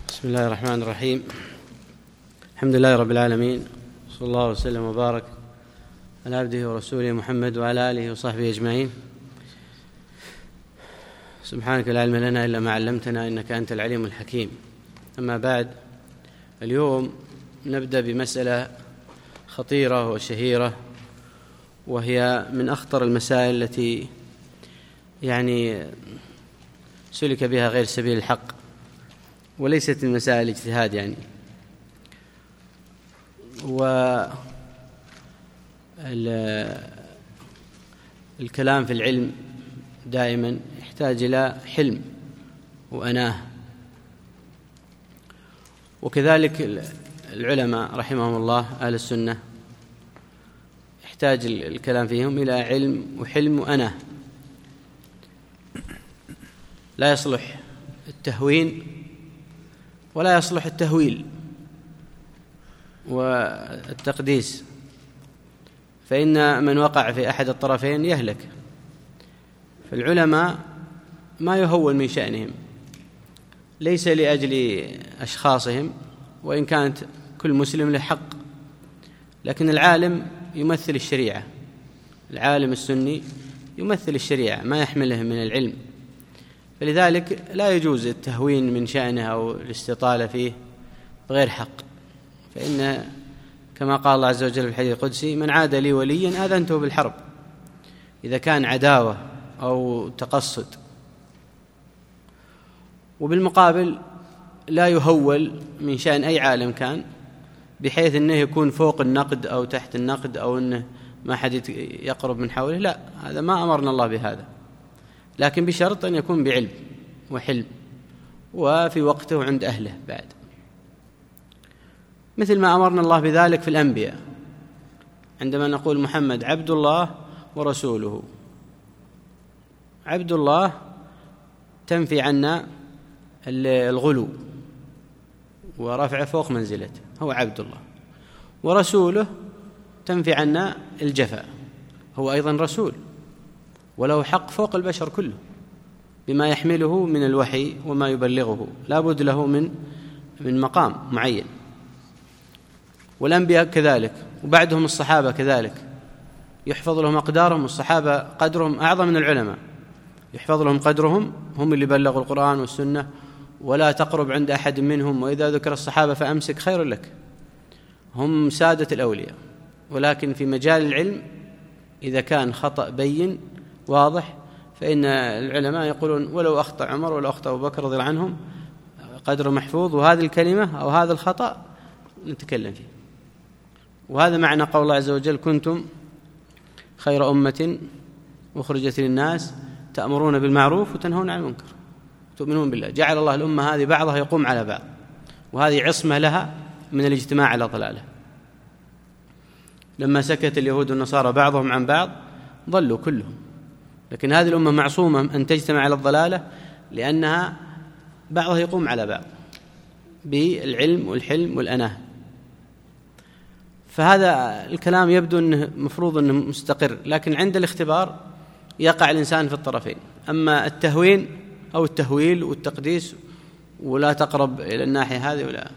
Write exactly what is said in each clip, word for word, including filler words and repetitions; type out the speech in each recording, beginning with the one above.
بسم الله الرحمن الرحيم. الحمد لله رب العالمين، صلى الله وسلم وبارك على عبده ورسوله محمد وعلى آله وصحبه أجمعين. سبحانك لا علم لنا إلا ما علمتنا إنك أنت العليم الحكيم. أما بعد، اليوم نبدأ بمسألة خطيرة وشهيرة، وهي من أخطر المسائل التي يعني سلك بها غير سبيل الحق، وليست المسائل اجتهاد يعني. والكلام في العلم دائما يحتاج إلى حلم وأناه، وكذلك العلماء رحمهم الله أهل السنة يحتاج الكلام فيهم إلى علم وحلم وأناه. لا يصلح التهوين ولا يصلح التهويل والتقديس، فإن من وقع في أحد الطرفين يهلك. فالعلماء ما يهون من شأنهم، ليس لأجل أشخاصهم، وإن كانت كل مسلم له حق، لكن العالم يمثل الشريعة، العالم السني يمثل الشريعة ما يحمله من العلم، فلذلك لا يجوز التهوين من شأنه أو الاستطالة فيه بغير حق. فإن كما قال الله عز وجل في الحديث القدسي: من عاد لي وليا آذنته بالحرب، إذا كان عداوة أو تقصد. وبالمقابل لا يهول من شأن أي عالم كان بحيث أنه يكون فوق النقد أو تحت النقد، أو أنه ما حد يقرب من حوله، لا، هذا ما أمرنا الله بهذا، لكن بشرط أن يكون بعلم وحلم وفي وقته عند أهله بعد، مثل ما أمرنا الله بذلك في الأنبياء، عندما نقول محمد عبد الله ورسوله. عبد الله تنفي عنا الغلو ورفع فوق منزلته، هو عبد الله، ورسوله تنفي عنا الجفاء، هو أيضا رسول وله حق فوق البشر كله بما يحمله من الوحي وما يبلغه، لا بد له من من مقام معين. والأنبياء كذلك، وبعدهم الصحابة كذلك يحفظ لهم أقدارهم، الصحابة قدرهم أعظم من العلماء، يحفظ لهم قدرهم، هم اللي بلغوا القرآن والسنة، ولا تقرب عند أحد منهم، وإذا ذكر الصحابة فأمسك خير لك، هم سادة الأولياء. ولكن في مجال العلم إذا كان خطأ بين واضح، فإن العلماء يقولون ولو أخطأ عمر ولو أخطأ أبو بكر رضي الله عنهم قدر محفوظ، وهذه الكلمة أو هذا الخطأ نتكلم فيه. وهذا معنى قول الله عز وجل: كنتم خير أمة أخرجت للناس تأمرون بالمعروف وتنهون عن المنكر تؤمنون بالله. جعل الله الأمة هذه بعضها يقوم على بعض، وهذه عصمة لها من الاجتماع على ضلاله. لما سكت اليهود والنصارى بعضهم عن بعض ضلوا كلهم، لكن هذه الأمة معصومة أن تجتمع على الضلالة، لأنها بعضها يقوم على بعض بالعلم والحلم والأناه. فهذا الكلام يبدو أنه مفروض أنه مستقر، لكن عند الاختبار يقع الإنسان في الطرفين، أما التهوين أو التهويل والتقديس ولا تقرب إلى الناحية هذه ولا.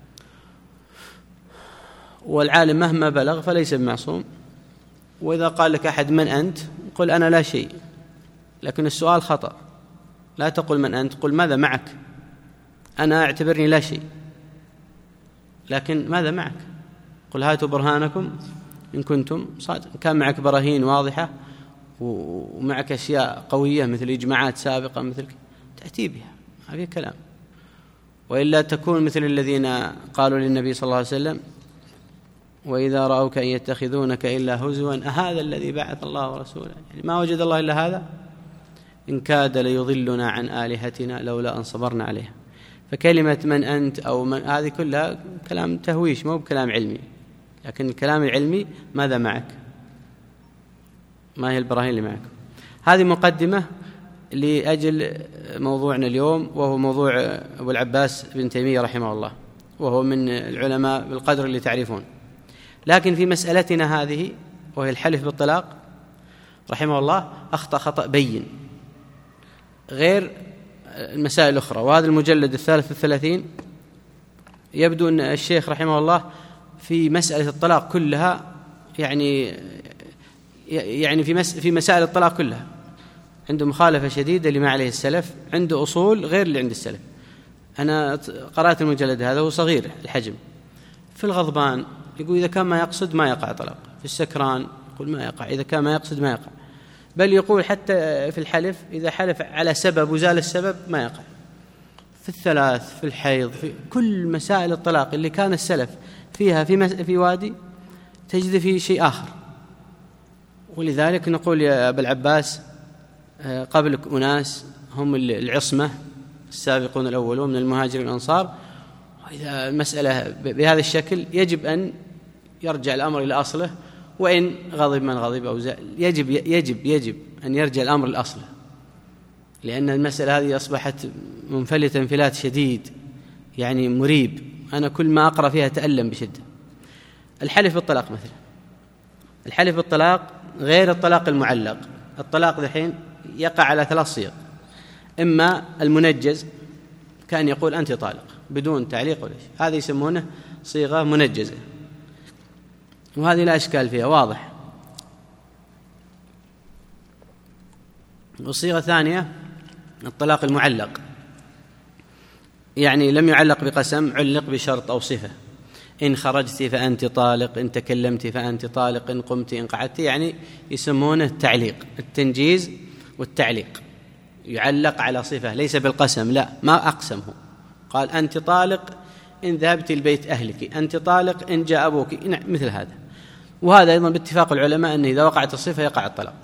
والعالم مهما بلغ فليس بمعصوم، وإذا قال لك أحد من أنت قل أنا لا شيء، لكن السؤال خطأ، لا تقل من أنت، قل ماذا معك. أنا أعتبرني لا شيء، لكن ماذا معك؟ قل هاتوا برهانكم إن كنتم صادق. كان معك براهين واضحة ومعك أشياء قوية مثل إجماعات سابقة مثل تأتي بها، ما في كلام. وإلا تكون مثل الذين قالوا للنبي صلى الله عليه وسلم: وإذا رأوك أن يتخذونك إلا هزوا أهذا الذي بعث الله ورسوله، يعني ما وجد الله إلا هذا، إن كاد ليضلنا عن آلهتنا لولا أن صبرنا عليها. فكلمة من أنت أو من هذه كلها كلام تهويش، مو بكلام علمي، لكن الكلام العلمي ماذا معك، ما هي البراهين اللي معك. هذه مقدمة لأجل موضوعنا اليوم، وهو موضوع أبو العباس بن تيمية رحمه الله، وهو من العلماء بالقدر اللي تعرفون. لكن في مسألتنا هذه وهي الحلف بالطلاق رحمه الله أخطأ خطأ بين غير المسائل الأخرى. وهذا المجلد الثالث والثلاثين يبدو أن الشيخ رحمه الله في مسألة الطلاق كلها يعني يعني في في مسائل الطلاق كلها عنده مخالفة شديدة لما عليه السلف، عنده أصول غير اللي عند السلف. أنا قرأت المجلد هذا، هو صغير الحجم. في الغضبان يقول إذا كان ما يقصد ما يقع طلاق، في السكران يقول ما يقع، إذا كان ما يقصد ما يقع، بل يقول حتى في الحلف إذا حلف على سبب وزال السبب ما يقع. في الثلاث، في الحيض، في كل مسائل الطلاق اللي كان السلف فيها في, مس... في وادي تجد فيه شيء آخر. ولذلك نقول يا أبا العباس قبلك أناس هم العصمة السابقون الأولون من المهاجرين والأنصار، وإذا المسألة بهذا الشكل يجب أن يرجع الأمر إلى أصله، وإن غضب من غضب أو زال يجب يجب يجب أن يرجع الأمر إلى أصله، لأن المسألة هذه أصبحت منفلتة انفلات شديد يعني مريب. أنا كل ما أقرأ فيها أتألم بشدة. الحلف بالطلاق مثلا، الحلف بالطلاق غير الطلاق المعلق. الطلاق الحين يقع على ثلاث صيغ: إما المنجز كان يقول أنت طالق بدون تعليق ولا شيء، هذا يسمونه صيغة منجزة، وهذه لا إشكال فيها، واضح. والصيغة الثانية الطلاق المعلق، يعني لم يعلق بقسم، علق بشرط أو صفة: إن خرجت فأنت طالق، إن تكلمت فأنت طالق، إن قمت، إن قعدت، يعني يسمونه التعليق، التنجيز والتعليق. يعلق على صفة ليس بالقسم، لا ما أقسمه، قال أنت طالق إن ذهبت البيت أهلك، أنت طالق إن جاء أبوك، مثل هذا. وهذا أيضا باتفاق العلماء أن إذا وقعت الصفة يقع الطلاق.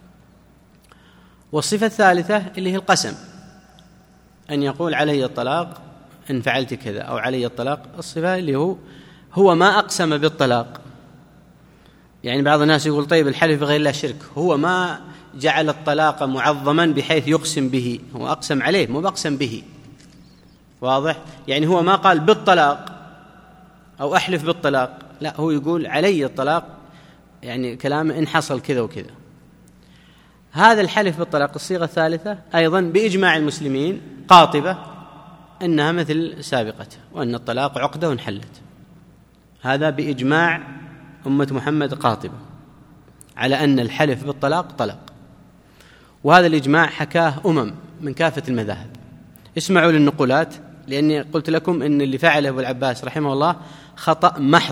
والصفة الثالثة اللي هي القسم، أن يقول علي الطلاق إن فعلت كذا، أو علي الطلاق. الصفة اللي هو هو ما أقسم بالطلاق. يعني بعض الناس يقول طيب الحلف بغير الله شرك، هو ما جعل الطلاق معظما بحيث يقسم به، هو أقسم عليه مو بأقسم به، واضح؟ يعني هو ما قال بالطلاق أو أحلف بالطلاق، لا، هو يقول علي الطلاق، يعني كلام إن حصل كذا وكذا. هذا الحلف بالطلاق الصيغة الثالثة أيضا بإجماع المسلمين قاطبة أنها مثل سابقته، وأن الطلاق عقدة وانحلت. هذا بإجماع أمة محمد قاطبة على أن الحلف بالطلاق طلاق. وهذا الإجماع حكاه أمم من كافة المذاهب. اسمعوا للنقولات، لأني قلت لكم أن اللي فعله أبو العباس رحمه الله خطأ محض،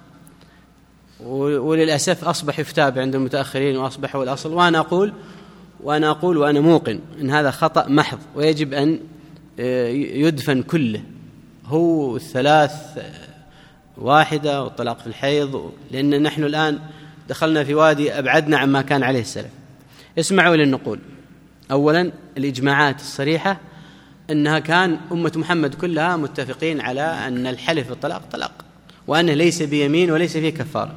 وللأسف أصبح يفتاب عند المتأخرين وأصبح هو الأصل. وأنا أقول وأنا أقول وأنا موقن أن هذا خطأ محض، ويجب أن يدفن كله. هو الثلاث واحدة والطلاق في الحيض، لأن نحن الآن دخلنا في وادي أبعدنا عما كان عليه السلف. اسمعوا للنقول. أولا الإجماعات الصريحة أنها كان أمة محمد كلها متفقين على أن الحلف بالطلاق طلاق، وأنه ليس بيمين وليس فيه كفارة.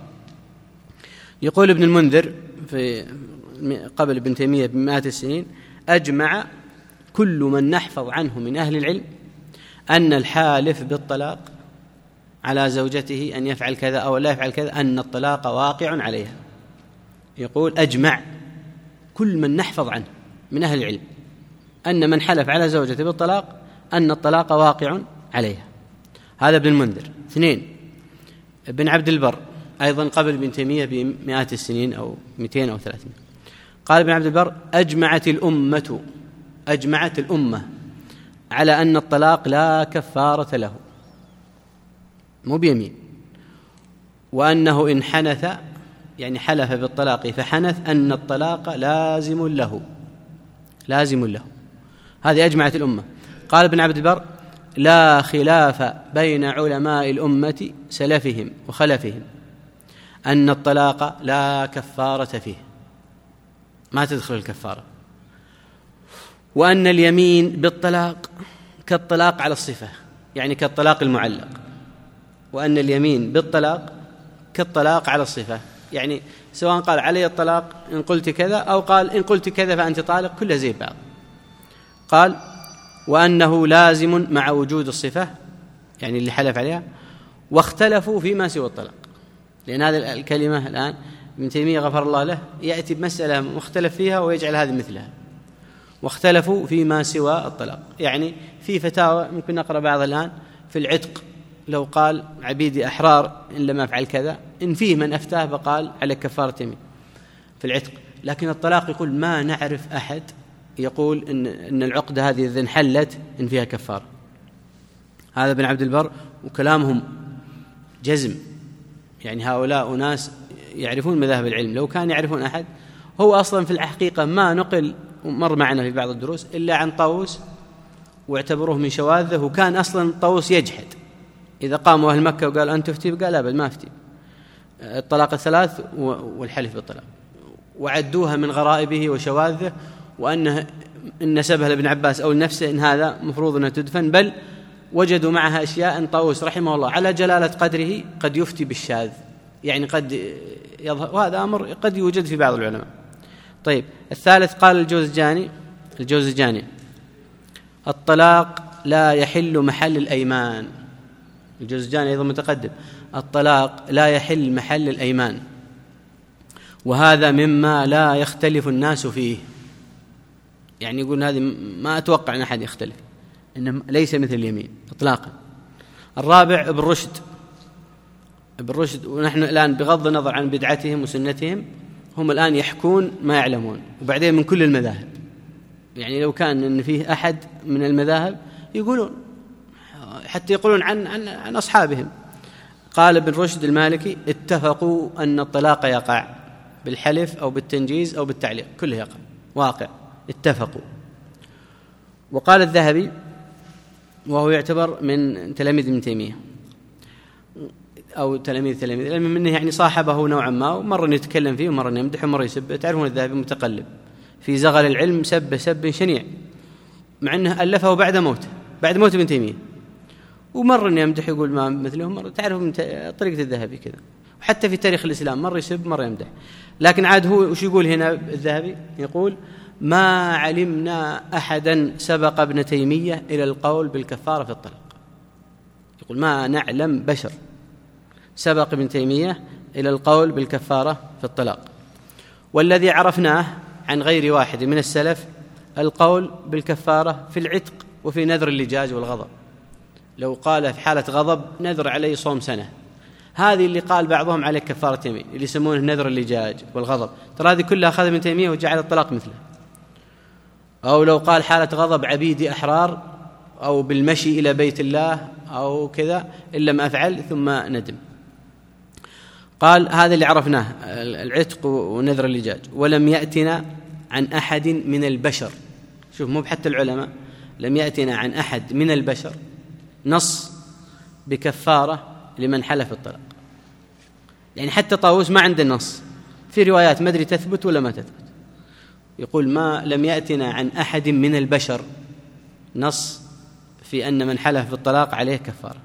يقول ابن المنذر في قبل ابن تيمية بمئات السنين: أجمع كل من نحفظ عنه من أهل العلم أن الحالف بالطلاق على زوجته أن يفعل كذا أو لا يفعل كذا أن الطلاق واقع عليها. يقول أجمع كل من نحفظ عنه من أهل العلم أن من حلف على زوجته بالطلاق أن الطلاق واقع عليها. هذا ابن المنذر. اثنين، ابن عبد البر أيضا قبل ابن تيمية بمئات السنين أو مئتين أو ثلاثين، قال ابن عبد البر: أجمعت الأمة أجمعت الأمة على أن الطلاق لا كفارة له، مو بيمين، وأنه إن حنث يعني حلف بالطلاق فحنث أن الطلاق لازم له لازم له. هذه أجمعت الأمة. قال ابن عبد البر: لا خلاف بين علماء الأمة سلفهم وخلفهم أن الطلاق لا كفارة فيه، ما تدخل الكفارة، وأن اليمين بالطلاق كالطلاق على الصفة، يعني كالطلاق المعلق، وأن اليمين بالطلاق كالطلاق على الصفة، يعني سواء قال علي الطلاق إن قلت كذا أو قال إن قلت كذا فأنت طالق، كلها زي بعض. قال: وأنه لازم مع وجود الصفة، يعني اللي حلف عليها، واختلفوا فيما سوى الطلاق. لأن هذه الكلمة الآن ابن تيمية غفر الله له يأتي بمسألة مختلف فيها ويجعل هذه مثلها. واختلفوا فيما سوى الطلاق، يعني في فتاوى ممكن نقرأ بعض الآن في العتق لو قال عبيدي أحرار إن لم أفعل كذا، إن فيه من أفتاه فقال على كفارة يمين في العتق. لكن الطلاق يقول ما نعرف أحد يقول إن, إن العقدة هذه إذا انحلت إن فيها كفارة. هذا ابن عبد البر، وكلامهم جزم، يعني هؤلاء أناس يعرفون مذاهب العلم. لو كان يعرفون أحد، هو أصلا في الحقيقة ما نقل، مر معنا في بعض الدروس، إلا عن طاووس واعتبروه من شواذه، وكان أصلا طاووس يجحد. إذا قاموا أهل مكة وقال أنت تفتي، قال أبد ما أفتي، الطلاق الثلاث والحلف بالطلاق، وعدوها من غرائبه وشواذه، وأنه إن نسبها لابن عباس أو لنفسه إن هذا مفروض أنها تدفن، بل وجدوا معها أشياء أن طاووس رحمه الله على جلالة قدره قد يفتي بالشاذ، يعني قد يظهر، وهذا أمر قد يوجد في بعض العلماء. طيب الثالث قال الجوزجاني الجوزجاني الطلاق لا يحل محل الأيمان. الجوزجاني أيضا متقدم، الطلاق لا يحل محل الأيمان، وهذا مما لا يختلف الناس فيه. يعني يقول هذه ما أتوقع أن أحد يختلف، إنه ليس مثل اليمين إطلاقا. الرابع ابن رشد ابن رشد ونحن الآن بغض النظر عن بدعتهم وسنتهم، هم الآن يحكون ما يعلمون، وبعدين من كل المذاهب. يعني لو كان إن فيه أحد من المذاهب يقولون، حتى يقولون عن, عن, عن أصحابهم. قال ابن رشد المالكي اتفقوا أن الطلاق يقع بالحلف أو بالتنجيز أو بالتعليق، كله يقع واقع، اتفقوا. وقال الذهبي، وهو يعتبر من تلاميذ ابن تيمية أو تلاميذ تلاميذ لأن منه، يعني صاحبه نوعا ما، ومرة يتكلم فيه ومرة يمدح ومرة يسب. تعرفون الذهبي متقلب في زغل العلم، سب سب شنيع، مع أنه ألفه بعد موته بعد موت ابن تيمية، ومرة يمدح يقول ما مثله، مرة تعرف من طريقة الذهبي كذا. وحتى في تاريخ الإسلام مرة يسب مرة يمدح. لكن عاد هو وش يقول هنا الذهبي؟ يقول ما علمنا أحدا سبق ابن تيمية إلى القول بالكفارة في الطلاق. يقول ما نعلم بشر سبق ابن تيمية إلى القول بالكفارة في الطلاق. والذي عرفناه عن غير واحد من السلف القول بالكفارة في العتق وفي نذر اللجاج والغضب. لو قال في حالة غضب نذر عليه صوم سنة، هذه اللي قال بعضهم عليه كفارة يمين، اللي يسمونه نذر اللجاج والغضب، ترى هذه كلها أخذ ابن تيمية وجعل الطلاق مثله. أو لو قال حالة غضب عبيدي أحرار، أو بالمشي إلى بيت الله أو كذا إن لم أفعل ثم ندم. قال هذا اللي عرفناه العتق ونذر اللجاج. ولم يأتنا عن أحد من البشر، شوف مو بحتى العلماء، لم يأتنا عن أحد من البشر نص بكفارة لمن حلف الطلاق. يعني حتى طاووس ما عنده نص، في روايات ما أدري تثبت ولا ما تثبت، يقول ما لم يأتنا عن أحد من البشر نص في أن من حلف بالطلاق عليه كفارة.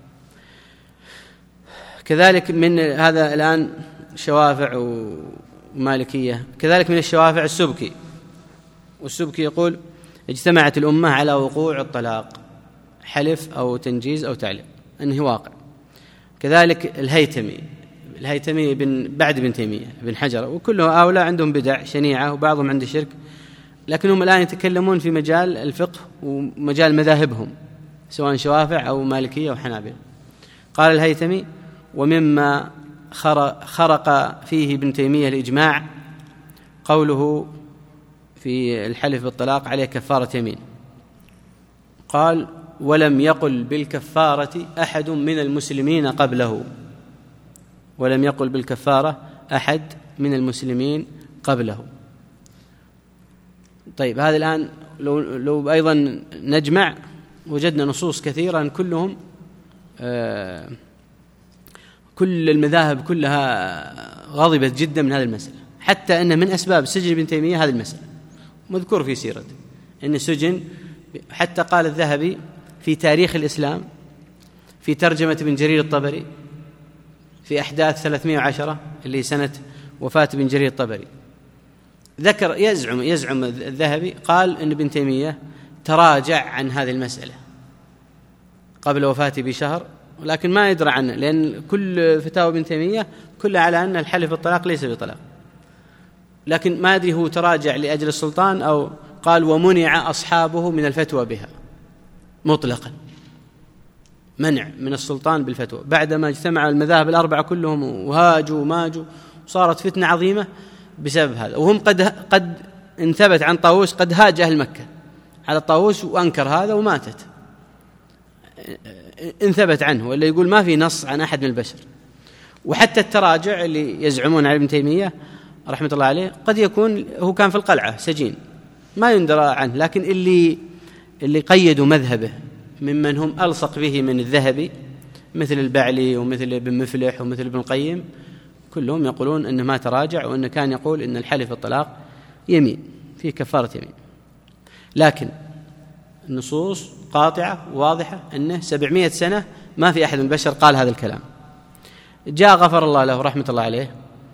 كذلك من هذا الآن شوافع ومالكية، كذلك من الشوافع السبكي، والسبكي يقول اجتمعت الأمة على وقوع الطلاق، حلف أو تنجيز أو تعليق، أنه واقع. كذلك الهيتمي الهيتمي بن بعد ابن تيمية بن حجر، وكله هؤلاء عندهم بدع شنيعة وبعضهم عنده شرك، لكنهم الآن يتكلمون في مجال الفقه ومجال مذاهبهم سواء شوافع أو مالكية أو حنابلة. قال الهيتمي ومما خرق فيه ابن تيمية الإجماع قوله في الحلف بالطلاق عليه كفارة يمين. قال ولم يقل بالكفارة أحد من المسلمين قبله، ولم يقل بالكفارة أحد من المسلمين قبله. طيب هذا الآن لو, لو أيضا نجمع وجدنا نصوص كثيرة كلهم آه كل المذاهب كلها غضبت جدا من هذه المسألة، حتى أن من أسباب سجن ابن تيمية هذه المسألة مذكور في سيرته، أن سجن. حتى قال الذهبي في تاريخ الإسلام في ترجمة ابن جرير الطبري في أحداث ثلاثمائة وعشرة اللي سنة وفاة ابن جرير الطبري، ذكر يزعم يزعم الذهبي قال أن ابن تيمية تراجع عن هذه المسألة قبل وفاته بشهر، ولكن ما يدرى عنه، لأن كل فتاوى ابن تيمية كلها على أن الحلف بالطلاق ليس بطلاق، لكن ما أدري هو تراجع لأجل السلطان أو قال ومنع أصحابه من الفتوى بها مطلقا. منع من السلطان بالفتوى بعدما اجتمع المذاهب الأربعة كلهم وهاجوا وماجوا وصارت فتنة عظيمة بسبب هذا. وهم قد قد انثبت عن طاووس قد هاج أهل مكة على طاووس وأنكر هذا وماتت، انثبت عنه، ولا يقول ما في نص عن أحد من البشر. وحتى التراجع اللي يزعمون على ابن تيمية رحمة الله عليه قد يكون هو كان في القلعة سجين ما يندرى عنه، لكن اللي اللي قيدوا مذهبه ممن هم ألصق به من الذهبي مثل البعلي ومثل ابن مفلح ومثل ابن القيم كلهم يقولون أنه ما تراجع، وأنه كان يقول أن الحلف بالطلاق يمين فيه كفارة يمين. لكن النصوص قاطعة واضحة أنه سبعمائة سنة ما في أحد من البشر قال هذا الكلام. جاء غفر الله له رحمة الله عليه،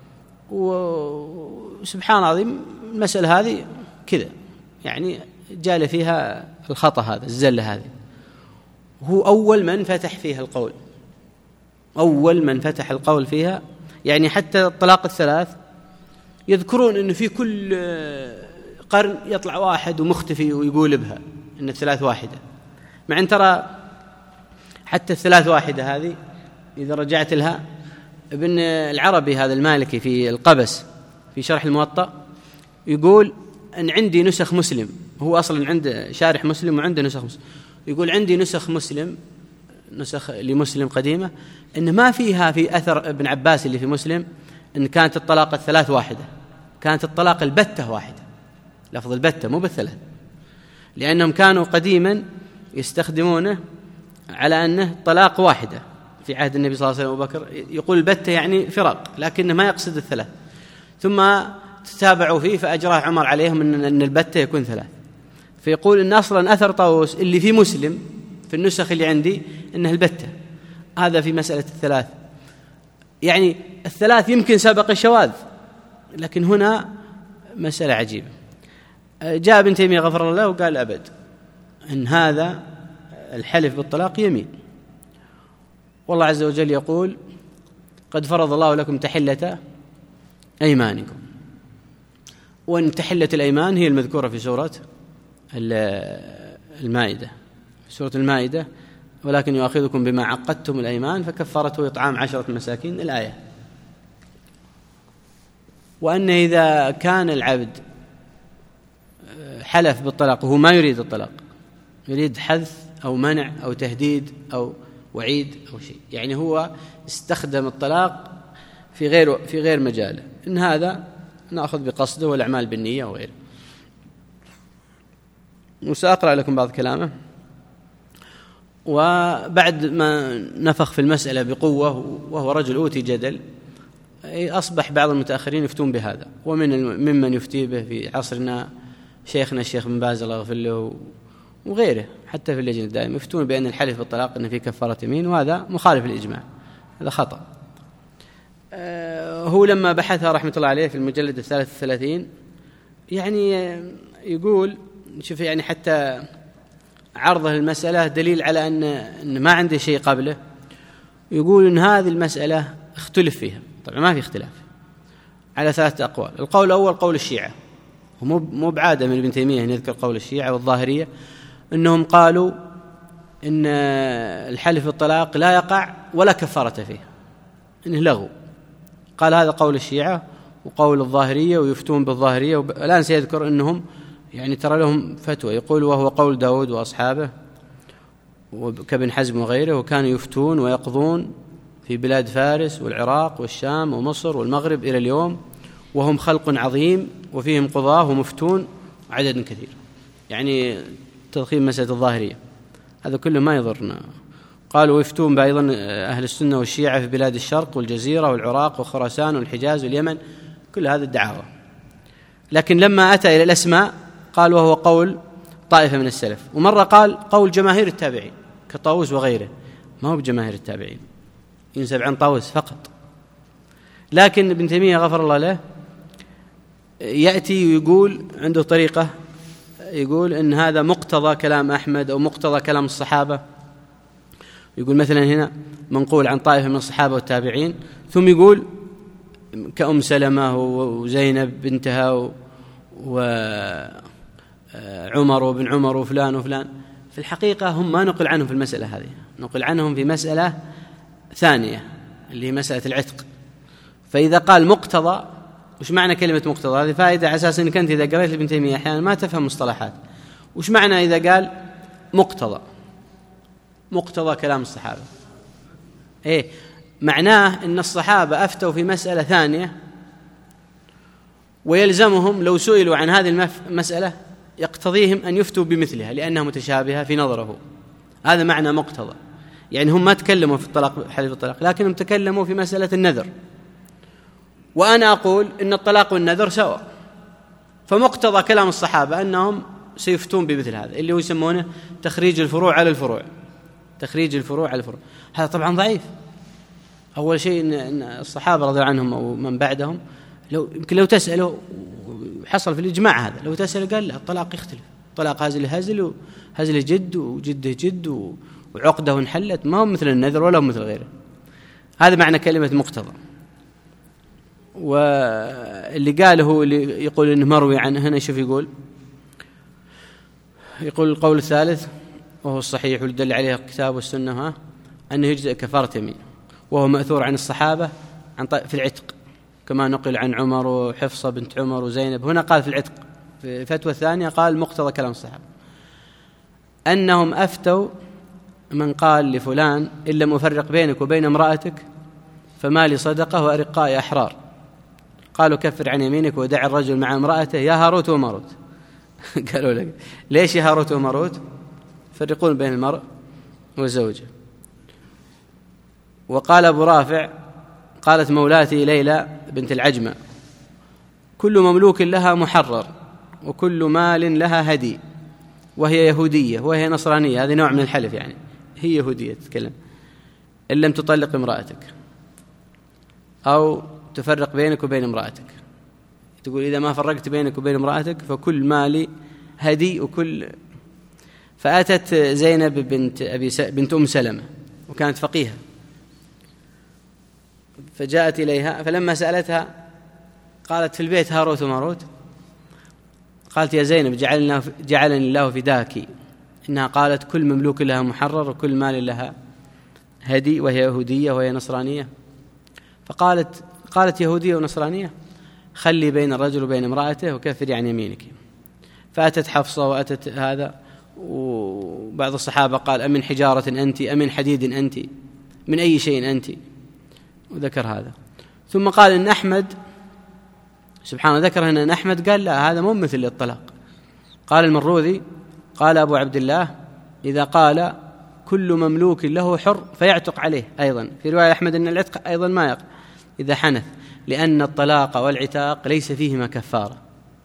وسبحان عظيم المسألة هذه كذا يعني جال فيها الخطأ هذا الزلة هذه، هو أول من فتح فيها القول، أول من فتح القول فيها. يعني حتى الطلاق الثلاث يذكرون أنه في كل قرن يطلع واحد ومختفي ويقول بها أن الثلاث واحدة، مع أن ترى حتى الثلاث واحدة هذه إذا رجعت لها ابن العربي هذا المالكي في القبس في شرح الموطأ يقول أن عندي نسخ مسلم، هو أصلا عنده شارح مسلم وعنده نسخ مسلم، يقول عندي نسخ مسلم نسخ لمسلم قديمة إن ما فيها في أثر ابن عباس اللي في مسلم إن كانت الطلاق الثلاث واحدة، كانت الطلاق البتة واحدة، لفظ البتة مو بالثلاث، لأنهم كانوا قديما يستخدمونه على أنه طلاق واحدة في عهد النبي صلى الله عليه وسلم وأبو بكر، يقول البتة يعني فرق لكنه ما يقصد الثلاث، ثم تتابعوا فيه فأجراه عمر عليهم أن البتة يكون ثلاث، فيقول إن أصلا أثر طاووس اللي في مسلم في النسخ اللي عندي إنه البتة، هذا في مسألة الثلاث. يعني الثلاث يمكن سبق الشواذ، لكن هنا مسألة عجيبة. جاء ابن تيمية غفر الله وقال أبد إن هذا الحلف بالطلاق يمين، والله عز وجل يقول قد فرض الله لكم تحلة أيمانكم، وأن تحلة الأيمان هي المذكورة في سورة المائدة في سورة المائدة ولكن يؤاخذكم بما عقدتم الأيمان فكفارته إطعام عشرة مساكين الآية. وأن إذا كان العبد حلف بالطلاق وهو ما يريد الطلاق، يريد حذف أو منع أو تهديد أو وعيد أو شيء، يعني هو استخدم الطلاق في غير في غير مجاله، إن هذا نأخذ بقصده والأعمال بالنية وغيره. وسأقرأ لكم بعض كلامه. وبعد ما نفخ في المسألة بقوة وهو رجل أوتي جدل، أصبح بعض المتأخرين يفتون بهذا، ومن ممن يفتي به في عصرنا شيخنا الشيخ بن باز الله يغفر له وغيره حتى في اللجنة الدائمة يفتون بأن الحلف بالطلاق أنه فيه كفارة يمين، وهذا مخالف للإجماع، هذا خطأ. هو لما بحثها رحمة الله عليه في المجلد الثالث الثلاثين يعني يقول شوف يعني حتى عرضه المسألة دليل على أن, أن ما عنده شيء قبله، يقول أن هذه المسألة اختلف فيها، طبعا ما في اختلاف، على ثلاثة أقوال. القول الأول قول الشيعة، ومو مو بعادة من ابن تيمية أن يذكر قول الشيعة والظاهرية، أنهم قالوا إن الحلف بالطلاق لا يقع ولا كفارة فيه، إنه لغو. قال هذا قول الشيعة وقول الظاهرية، ويفتون بالظاهرية. والآن سيذكر أنهم يعني ترى لهم فتوى يقول وهو قول داود وأصحابه وكابن حزم وغيره، وكانوا يفتون ويقضون في بلاد فارس والعراق والشام ومصر والمغرب إلى اليوم، وهم خلق عظيم وفيهم قضاة ومفتون عدد كثير. يعني تضخيم مسألة الظاهرية هذا كله ما يضرنا. قالوا يفتون أيضا أهل السنة والشيعة في بلاد الشرق والجزيرة والعراق وخراسان والحجاز واليمن، كل هذا الدعاوى. لكن لما أتى إلى الأسماء قال وهو قول طائفة من السلف، ومرة قال قول جماهير التابعين كطاووس وغيره، ما هو بجماهير التابعين، ينسب عن طاووس فقط. لكن ابن تيمية غفر الله له يأتي ويقول عنده طريقة، يقول إن هذا مقتضى كلام أحمد أو مقتضى كلام الصحابة. يقول مثلا هنا منقول عن طائفة من الصحابة والتابعين، ثم يقول كأم سلمة وزينب بنتها وعمر وابن عمر وفلان وفلان، في الحقيقة هم ما نقل عنهم في المسألة هذه، نقل عنهم في مسألة ثانية اللي هي مسألة العتق. فإذا قال مقتضى، وش معنى كلمة مقتضى؟ هذه فائدة على أساس أنك أنت إذا قرأت لابن تيمية أحيانا ما تفهم مصطلحات. وش معنى إذا قال مقتضى؟ مقتضى كلام الصحابة إيه؟ معناه أن الصحابة أفتوا في مسألة ثانية ويلزمهم لو سئلوا عن هذه المسألة يقتضيهم أن يفتوا بمثلها لأنها متشابهة في نظره. هذا معنى مقتضى. يعني هم ما تكلموا في الطلاق حلف الطلاق، لكنهم تكلموا في مسألة النذر، وأنا أقول إن الطلاق والنذر سواء. فمقتضى كلام الصحابة أنهم سيفتون بمثل هذا اللي هو يسمونه تخريج الفروع على الفروع، تخريج الفروع على الفروع. هذا طبعا ضعيف. أول شيء إن الصحابة رضي الله عنهم أو من بعدهم لو يمكن لو تسأله، حصل في الإجماع هذا، لو تسأله قال لا الطلاق يختلف، طلاق هزل هزل وهزل جد وجده جد وعقده انحلت، ما هو مثل النذر ولا هو مثل غيره. هذا معنى كلمة مقتضى. واللي قاله اللي يقول إنه مروي عنه هنا شوف يقول يقول القول الثالث وهو الصحيح واللي دل عليه الكتاب والسنة ها أنه يجزئ كفارة يمين، وهو مأثور عن الصحابة عن في العتق كما نقل عن عمر وحفصة بنت عمر وزينب. هنا قال في العتق، في الفتوى الثانية قال مقتضى كلام الصحابة أنهم أفتوا من قال لفلان إن لم أفرق بينك وبين امرأتك فما لي صدقة وأرقاء أحرار، قالوا كفر عن يمينك ودع الرجل مع امرأته يا هاروت وماروت. قالوا لك ليش يا هاروت وماروت؟ فرقون بين المرء وزوجه. وقال أبو رافع قالت مولاتي ليلى بنت العجمة كل مملوك لها محرر وكل مال لها هدي، وهي يهودية وهي نصرانية. هذه نوع من الحلف، يعني هي يهودية تتكلم، إن لم تطلق امرأتك أو تفرق بينك وبين امرأتك. تقول إذا ما فرقت بينك وبين امرأتك فكل مالي هدي وكل. فأتت زينب بنت أبي س... بنت أم سلمة وكانت فقيهة، فجاءت إليها فلما سألتها قالت في البيت هاروت وماروت. قالت يا زينب جعلنا جعلني الله فداك، إنها قالت كل مملوك لها محرر وكل مال لها هدي وهي يهودية وهي نصرانية. فقالت قالت يهودية ونصرانية خلي بين الرجل وبين امرأته وكفري عن يمينك. فأتت حفصة وأتت هذا، وبعض الصحابة قال أمن حجارة أنت أمن حديد أنت من أي شيء أنت، وذكر هذا. ثم قال إن أحمد سبحانه ذكر هنا أن أحمد قال لا هذا مو مثل للطلاق. قال المروذي قال أبو عبد الله إذا قال كل مملوك له حر فيعتق عليه، أيضا في رواية أحمد أن العتق أيضا ما يقع إذا حنث، لأن الطلاق والعتاق ليس فيهما كفارة.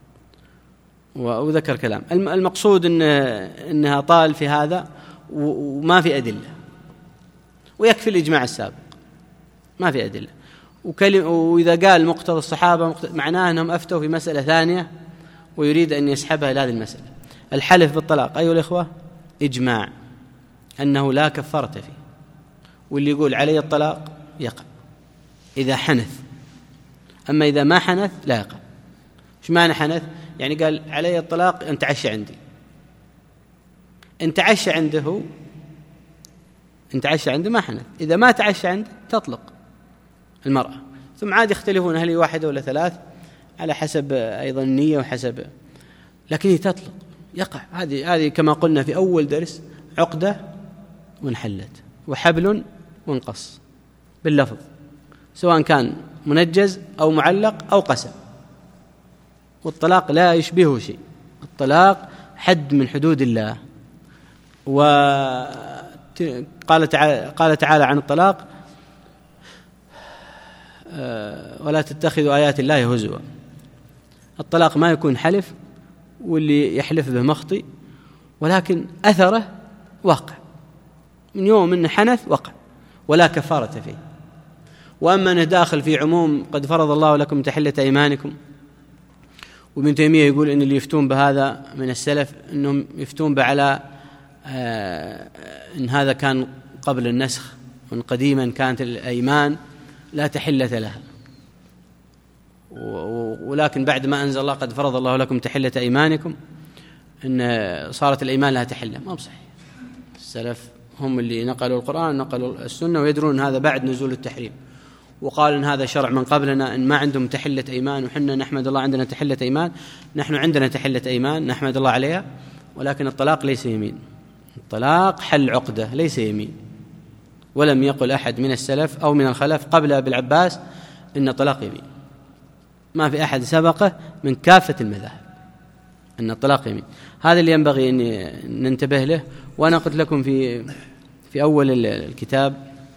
وذكر كلام المقصود إن إنها طال في هذا وما في أدلة، ويكفي الإجماع السابق ما في أدلة. وإذا قال مقتضى الصحابة معناه أنهم أفتوا في مسألة ثانية ويريد أن يسحبها إلى هذه المسألة. الحلف بالطلاق أيها الإخوة إجماع أنه لا كفارة فيه، واللي يقول علي الطلاق يقع إذا حنث، أما إذا ما حنث لا يقع. إيش معنى حنث؟ يعني قال علي الطلاق أن تعشى عندي، أن تعشى عنده أن تعشى عنده ما حنث. إذا ما تعشى عنده تطلق المرأة. ثم عاد يختلفون هل هي واحدة ولا ثلاث على حسب أيضا النية وحسب، لكن هي تطلق يقع. هذه هذه كما قلنا في أول درس عقدة وانحلت وحبل وانقص باللفظ، سواء كان منجز أو معلق أو قسم. والطلاق لا يشبهه شيء، الطلاق حد من حدود الله. وقال تعالى, قال تعالى عن الطلاق ولا تتخذوا آيات الله هزوا. الطلاق ما يكون حلف، واللي يحلف به مخطئ، ولكن أثره واقع من يوم أنه حنث وقع ولا كفارة فيه. وأما أنه داخل في عموم قد فرض الله لكم تحلة أيمانكم، وابن تيمية يقول أن اللي يفتون بهذا من السلف أنهم يفتون على آه أن هذا كان قبل النسخ، وأن قديما كانت الأيمان لا تحلة لها، ولكن بعد ما أنزل الله قد فرض الله لكم تحلة أيمانكم أن صارت الأيمان لها تحلة. ما بصحيح، السلف هم اللي نقلوا القرآن نقلوا السنة ويدرون هذا بعد نزول التحريم، وقال إن هذا شرع من قبلنا، إن ما عندهم تحلة أيمان وحنا نحمد الله عندنا تحلة أيمان. نحن عندنا تحلة أيمان نحمد الله عليها، ولكن الطلاق ليس يمين، الطلاق حل عقدة ليس يمين. ولم يقل أحد من السلف أو من الخلف قبل أبي العباس إن الطلاق يمين، ما في أحد سبقه من كافة المذاهب أن الطلاق يمين. هذا اللي ينبغي أن ننتبه له. وأنا قلت لكم في في أول الكتاب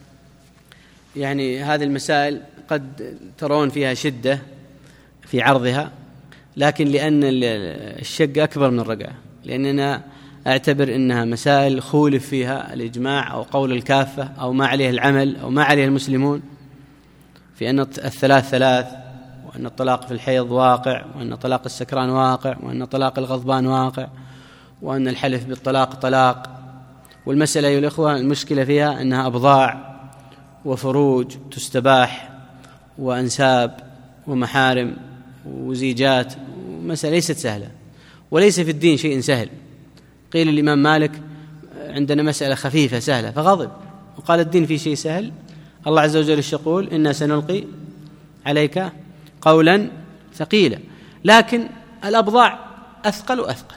يعني هذه المسائل قد ترون فيها شدة في عرضها، لكن لأن الشق أكبر من الرقعة، لأننا أعتبر أنها مسائل خولف فيها الإجماع أو قول الكافة أو ما عليه العمل أو ما عليه المسلمون، في أن الثلاث ثلاث، وأن الطلاق في الحيض واقع، وأن طلاق السكران واقع، وأن طلاق الغضبان واقع، وأن الحلف بالطلاق طلاق. والمسألة أيها الإخوة المشكلة فيها أنها أبضاع وفروج تستباح وأنساب ومحارم وزيجات، مسألة ليست سهلة، وليس في الدين شيء سهل. قيل الإمام مالك عندنا مسألة خفيفة سهلة فغضب، وقال الدين في شيء سهل. الله عز وجل يقول إنا سنلقي عليك قولا ثقيلا، لكن الأبضاع أثقل وأثقل.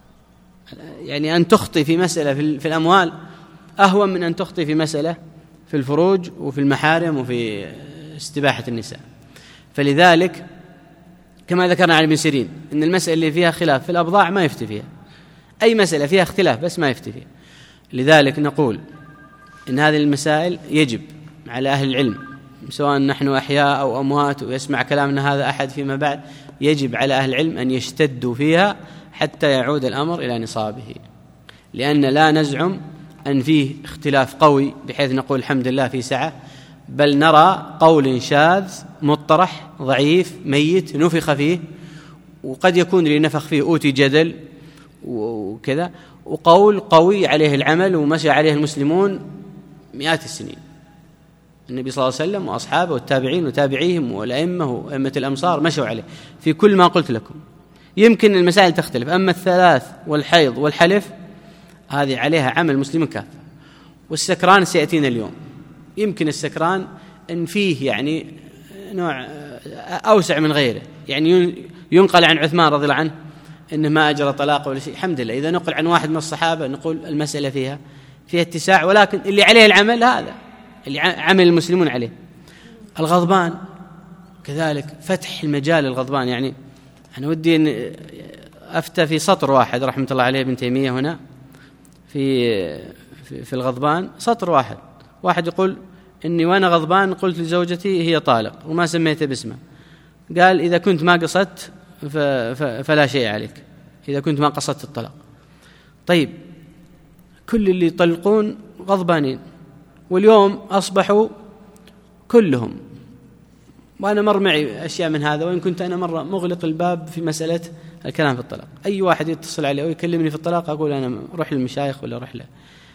يعني أن تخطي في مسألة في الأموال أهون من أن تخطي في مسألة في الفروج وفي المحارم وفي استباحة النساء. فلذلك كما ذكرنا عن ابن سيرين إن المسألة اللي فيها خلاف في الأبضاع ما يفتي فيها، أي مسألة فيها اختلاف بس ما يفتي فيها. لذلك نقول إن هذه المسائل يجب على أهل العلم سواء نحن أحياء أو أموات ويسمع كلامنا هذا أحد فيما بعد، يجب على أهل العلم أن يشتدوا فيها حتى يعود الأمر إلى نصابه، لأن لا نزعم أن فيه اختلاف قوي بحيث نقول الحمد لله في سعة، بل نرى قول شاذ مطرح ضعيف ميت نفخ فيه، وقد يكون اللي نفخ فيه أوتي جدل وكذا، وقول قوي عليه العمل ومشى عليه المسلمون مئات السنين. النبي صلى الله عليه وسلم وأصحابه والتابعين وتابعيهم والأئمة وأئمة الأمصار مشوا عليه في كل ما قلت لكم. يمكن المسائل تختلف، أما الثلاث والحيض والحلف هذه عليها عمل مسلم كافة. والسكران سيأتينا اليوم، يمكن السكران إن فيه يعني نوع أوسع من غيره، يعني ينقل عن عثمان رضي الله عنه إنه ما أجرى طلاق ولا شيء، الحمد لله. إذا نقل عن واحد من الصحابة نقول المسألة فيها فيها اتساع، ولكن اللي عليه العمل هذا اللي عمل المسلمون عليه. الغضبان كذلك فتح المجال للغضبان، يعني أنا ودي أن أفتى في سطر واحد رحمة الله عليه ابن تيمية هنا في في, في الغضبان، سطر واحد واحد يقول إني وأنا غضبان قلت لزوجتي هي طالق وما سميته باسمه، قال إذا كنت ما قصدت فلا شيء عليك، إذا كنت ما قصدت الطلاق. طيب كل اللي يطلقون غضبانين، واليوم أصبحوا كلهم، وأنا مر معي أشياء من هذا، وإن كنت أنا مرة مغلق الباب في مسألة الكلام في الطلاق. أي واحد يتصل علي أو يكلمني في الطلاق أقول أنا روح للمشايخ ولا روح له.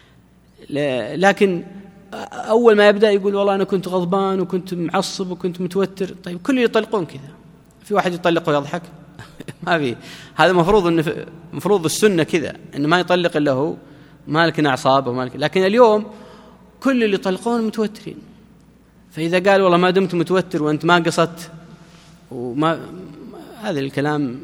لكن أول ما يبدأ يقول والله أنا كنت غضبان وكنت معصب وكنت متوتر. طيب كل يطلقون كذا، في واحد يطلق ويضحك؟ ما في. هذا مفروض إن مفروض السنة كذا إن ما يطلق إلا هو مالك أعصاب ومالك. لكن اليوم كل اللي يطلقون متوترين، فإذا قال والله ما دمت متوتر وأنت ما قصدت وما، هذا الكلام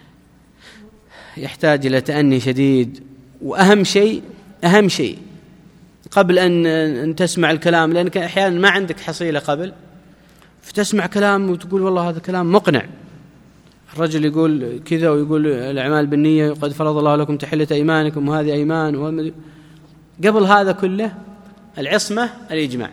يحتاج إلى تأني شديد. وأهم شيء أهم شيء قبل أن تسمع الكلام، لأنك أحيانا ما عندك حصيلة قبل، فتسمع كلام وتقول والله هذا كلام مقنع، الرجل يقول كذا ويقول الأعمال بالنية قد فرض الله لكم تحلة أيمانكم وهذه أيمان. قبل هذا كله العصمة الإجماع،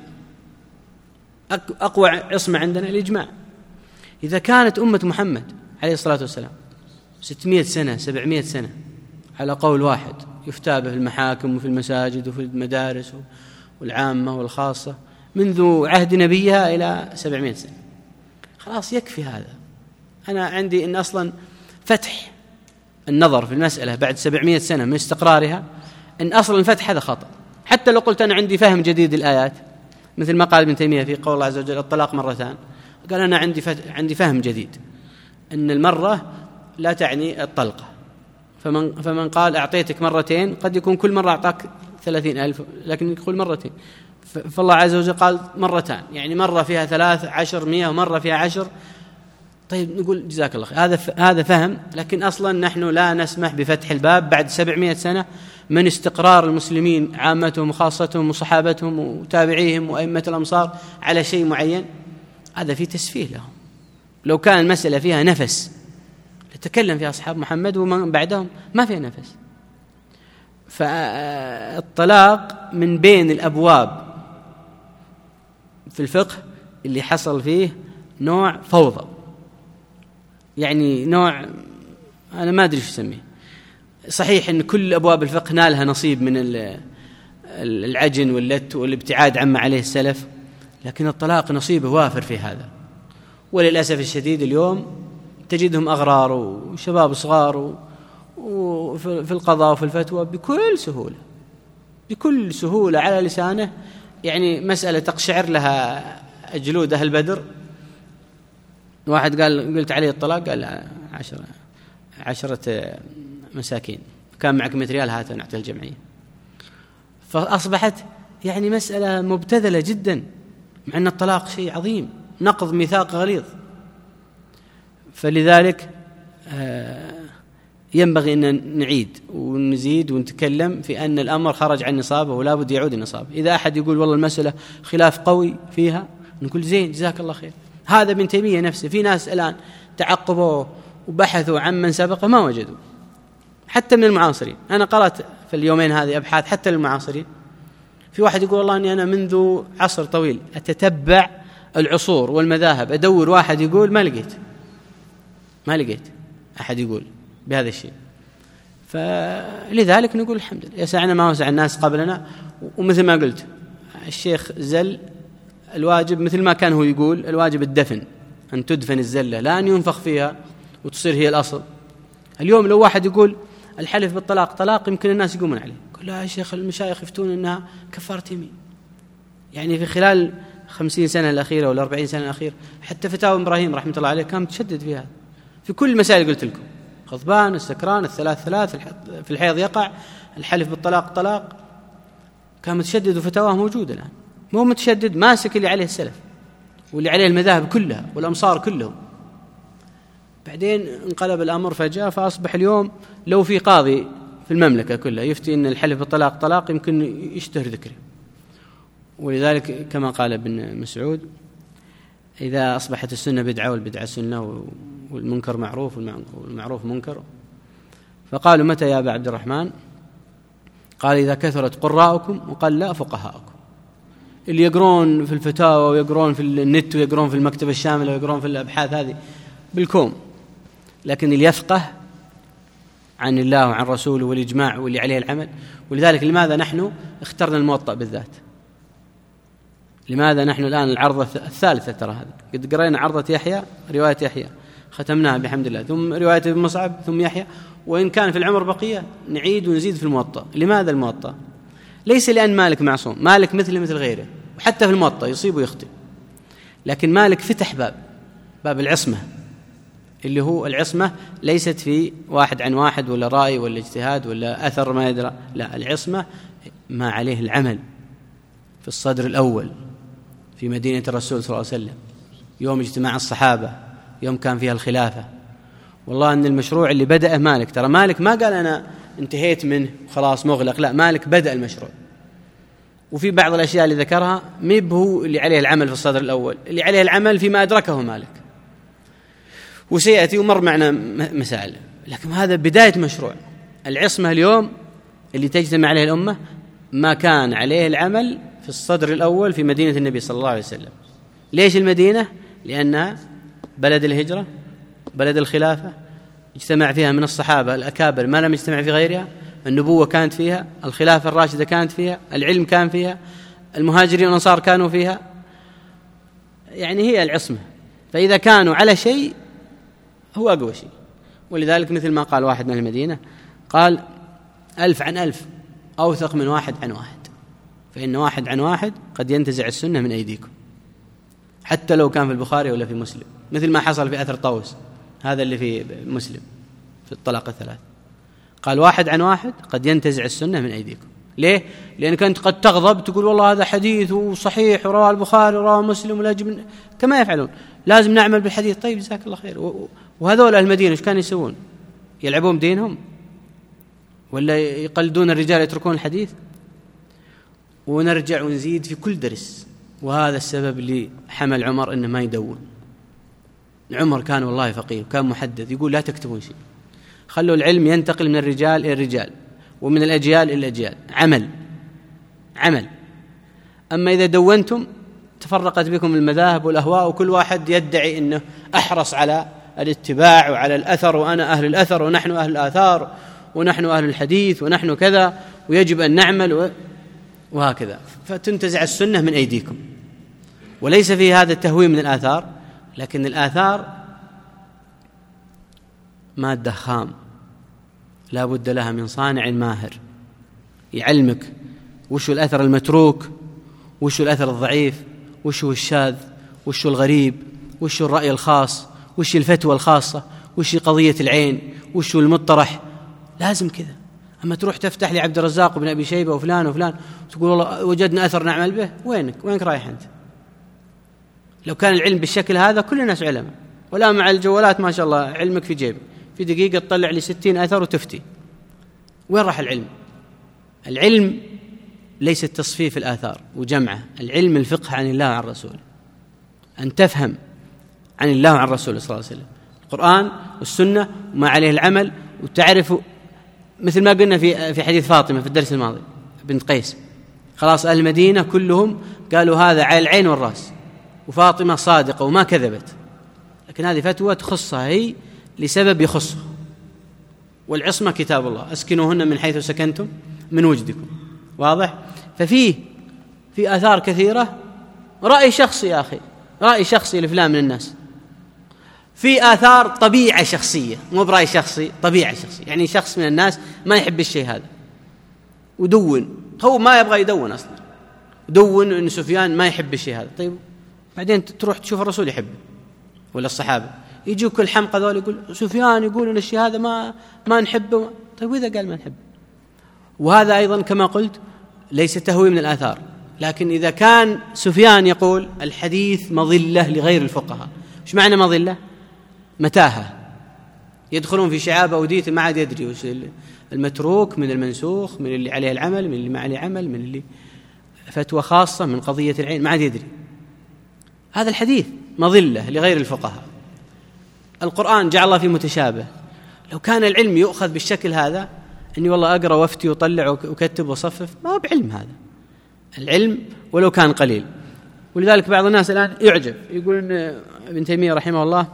أقوى عصمة عندنا الإجماع. إذا كانت أمة محمد عليه الصلاة والسلام ستمائة سنة سبعمائة سنة على قول واحد يفتى به المحاكم وفي المساجد وفي المدارس والعامة والخاصة منذ عهد نبيها إلى سبعمائة سنة، خلاص يكفي هذا. أنا عندي إن أصلا فتح النظر في المسألة بعد سبعمائة سنة من استقرارها، إن أصلا الفتح هذا خطأ. حتى لو قلت أنا عندي فهم جديد الآيات، مثل ما قال ابن تيمية في قول الله عز وجل الطلاق مرتان، قال أنا عندي عندي فهم جديد أن المرة لا تعني الطلقة، فمن فمن قال أعطيتك مرتين قد يكون كل مرة أعطاك ثلاثين ألف، لكن يقول مرتين. فالله عز وجل قال مرتان، يعني مرة فيها ثلاث عشر مئة ومرة فيها عشر. طيب نقول جزاك الله خير، هذا هذا فهم، لكن أصلا نحن لا نسمح بفتح الباب بعد سبعمائة سنة من استقرار المسلمين عامتهم وخاصتهم وصحابتهم وتابعيهم وأئمة الأمصار على شيء معين. هذا في تسفيه لهم. لو كان المسألة فيها نفس لتكلم فيها أصحاب محمد ومن بعدهم، ما فيها نفس. فالطلاق من بين الأبواب في الفقه اللي حصل فيه نوع فوضى، يعني نوع أنا ما أدري شو أسميه. صحيح أن كل أبواب الفقه نالها نصيب من العجن واللت والابتعاد عما عليه السلف، لكن الطلاق نصيبه وافر في هذا. وللأسف الشديد اليوم تجدهم أغرار وشباب صغار وفي القضاء وفي الفتوى بكل سهولة بكل سهولة على لسانه، يعني مسألة تقشعر لها جلود أهل بدر. واحد قال قلت عليه الطلاق، قال عشرة عشرة مساكين، كان معك مئة ريال هاتوا نعطيه الجمعية. فأصبحت يعني مسألة مبتذلة جدا، مع أن الطلاق شيء عظيم، نقض ميثاق غليظ. فلذلك ينبغي أن نعيد ونزيد ونتكلم في أن الأمر خرج عن نصابه ولا بد يعود النصاب. إذا أحد يقول والله المسألة خلاف قوي فيها، نقول زين جزاك الله خير. هذا ابن تيمية نفسه، في ناس الآن تعقبوا وبحثوا عن من سبقه ما وجدوا، حتى من المعاصرين. أنا قرأت في اليومين هذه أبحاث حتى للمعاصرين، في واحد يقول والله أني أنا منذ عصر طويل أتتبع العصور والمذاهب، أدور واحد يقول ما لقيت ما لقيت أحد يقول بهذا الشيء. فلذلك نقول الحمد لله يسعنا ما وسع الناس قبلنا. ومثل ما قلت الشيخ زل، الواجب مثل ما كان هو يقول الواجب الدفن، أن تدفن الزلة لا أن ينفخ فيها وتصير هي الأصل. اليوم لو واحد يقول الحلف بالطلاق طلاق، يمكن الناس يقومون عليه، يقول لا يا شيخ المشايخ يفتون أنها كفارة يمين. يعني في خلال خمسين سنة الأخيرة ولا أربعين سنة الأخيرة حتى فتاوى إبراهيم رحمة الله عليه كان تشدد فيها في كل المسائل. قلت لكم غضبان، السكران، الثلاث ثلاث، في الحيض يقع، الحلف بالطلاق طلاق، كان متشدد وفتاواه موجودة الآن. مو متشدد ماسك اللي عليه السلف واللي عليه المذاهب كلها والأمصار كلهم. بعدين انقلب الأمر فجأة، فأصبح اليوم لو في قاضي في المملكة كلها يفتي أن الحلف بالطلاق طلاق يمكن يشتهر ذكره. ولذلك كما قال ابن مسعود إذا أصبحت السنة بدعة والبدعة سنة والمنكر معروف والمعروف منكر. فقالوا متى يا أبا عبد الرحمن؟ قال إذا كثرت قراءكم، وقال لا فقهاءكم، اللي يقرون في الفتاوى ويقرون في النت ويقرون في المكتبة الشاملة ويقرون في الأبحاث هذه بالكوم، لكن اللي يفقه عن الله وعن رسوله والإجماع واللي عليه العمل. ولذلك لماذا نحن اخترنا الموطأ بالذات؟ لماذا نحن الآن العرضة الثالثة ترى هذه قد قرأنا عرضة يحيى، رواية يحيى ختمناها بحمد الله، ثم رواية ابن مصعب، ثم يحيى، وإن كان في العمر بقية نعيد ونزيد في الموطأ. لماذا الموطأ؟ ليس لأن مالك معصوم، مالك مثل مثل غيره، وحتى في الموطأ يصيب ويخطئ، لكن مالك فتح باب باب العصمة، اللي هو العصمة ليست في واحد عن واحد ولا رأي ولا اجتهاد ولا أثر ما يدرى، لا، العصمة ما عليه العمل في الصدر الأول في مدينة الرسول صلى الله عليه وسلم، يوم اجتماع الصحابة، يوم كان فيها الخلافة. والله أن المشروع اللي بدأه مالك، ترى مالك ما قال أنا انتهيت منه خلاص مغلق، لا، مالك بدأ المشروع. وفي بعض الأشياء اللي ذكرها ميب هو اللي عليه العمل في الصدر الأول، اللي عليه العمل فيما أدركه مالك، وسيأتي ومر معنا مسائل، لكن هذا بداية مشروع. العصمة اليوم اللي تجتمع عليه الأمة ما كان عليه العمل في الصدر الأول في مدينة النبي صلى الله عليه وسلم. ليش المدينة؟ لأنها بلد الهجرة، بلد الخلافة، اجتمع فيها من الصحابة الأكابر ما لم يجتمع في غيرها، النبوة كانت فيها، الخلافة الراشدة كانت فيها، العلم كان فيها، المهاجرين والأنصار كانوا فيها، يعني هي العصمة. فإذا كانوا على شيء هو أقوى شيء. ولذلك مثل ما قال واحد من المدينة، قال ألف عن ألف أوثق من واحد عن واحد، فإن واحد عن واحد قد ينتزع السنة من أيديكم، حتى لو كان في البخاري ولا في مسلم، مثل ما حصل في أثر طوس هذا اللي في مسلم في الطلاق الثلاث. قال واحد عن واحد قد ينتزع السنة من أيديكم، ليه؟ لأنك أنت قد تغضب تقول والله هذا حديث وصحيح ورواه البخاري ورواه مسلم ولا يجب كما يفعلون، لازم نعمل بالحديث. طيب جزاك الله خير. وهذول أهل المدينة إيش كانوا يسوون؟ يلعبون بدينهم ولا يقلدون الرجال يتركون الحديث؟ ونرجع ونزيد في كل درس. وهذا السبب اللي حمل عمر إنه ما يدون. عمر كان والله فقيه وكان محدث، يقول لا تكتبون شيء، خلوا العلم ينتقل من الرجال إلى الرجال ومن الأجيال إلى الأجيال، عمل عمل. أما إذا دونتم تفرقت بكم المذاهب والأهواء، وكل واحد يدعي أنه أحرص على الاتباع وعلى الأثر، وأنا أهل الأثر ونحن أهل الآثار ونحن أهل الحديث ونحن كذا ويجب أن نعمل وهكذا، فتنتزع السنة من أيديكم. وليس في هذا التهويم من الآثار، لكن الآثار مادة خام لا بد لها من صانع ماهر يعلمك وش الأثر المتروك، وش الأثر الضعيف، وش الشاذ، وش الغريب، وش الرأي الخاص، وش الفتوى الخاصة، وش قضية العين، وش المطرح. لازم كذا. أما تروح تفتح لي عبد الرزاق بن أبي شيبة وفلان وفلان تقول والله وجدنا أثر نعمل به، وينك وينك رايح أنت؟ لو كان العلم بالشكل هذا كل الناس علماء، ولا مع الجوالات ما شاء الله علمك في جيبك، في دقيقة تطلع لي ستين أثر وتفتي. وين راح العلم؟ العلم ليس تصفيف الآثار وجمعه، العلم الفقه عن الله وعن رسوله، أن تفهم عن الله وعن رسوله صلى الله عليه وسلم القرآن والسنة وما عليه العمل، وتعرف مثل ما قلنا في في حديث فاطمة في الدرس الماضي بنت قيس، خلاص أهل المدينة كلهم قالوا هذا على العين والرأس، وفاطمة صادقة وما كذبت، لكن هذه فتوى تخصها هي لسبب يخصه. والعصمة كتاب الله، أسكنوهن من حيث سكنتم من وجدكم. واضح؟ ففيه في آثار كثيرة رأي شخصي يا أخي، رأي شخصي لفلان من الناس. في آثار طبيعة شخصية، مو برأي شخصي، طبيعة شخصية، يعني شخص من الناس ما يحب الشيء هذا ودون، هو ما يبغى يدون أصلا، دون إن سفيان ما يحب الشيء هذا. طيب بعدين تروح تشوف الرسول يحبه ولا الصحابة، يجوا كل حمقى ذول يقول سفيان يقول إن الشيء هذا ما ما نحبه. طيب وإذا قال ما نحبه؟ وهذا أيضا كما قلت ليس تهوي من الآثار، لكن إذا كان سفيان يقول الحديث مظلة لغير الفقهاء، إيش معنى مظلة؟ متاهة، يدخلون في شعاب أودية ما عاد يدري وش المتروك من المنسوخ، من اللي عليه العمل من اللي ما عليه عمل، من اللي فتوى خاصة من قضية العين ما عاد يدري. هذا الحديث مظلة لغير الفقهاء. القرآن جعل الله فيه متشابه. لو كان العلم يؤخذ بالشكل هذا، أني والله أقرأ وافتي وطلع وكتب وصفف، ما هو بعلم هذا العلم ولو كان قليل. ولذلك بعض الناس الآن يعجب يقول إن ابن تيمية رحمه الله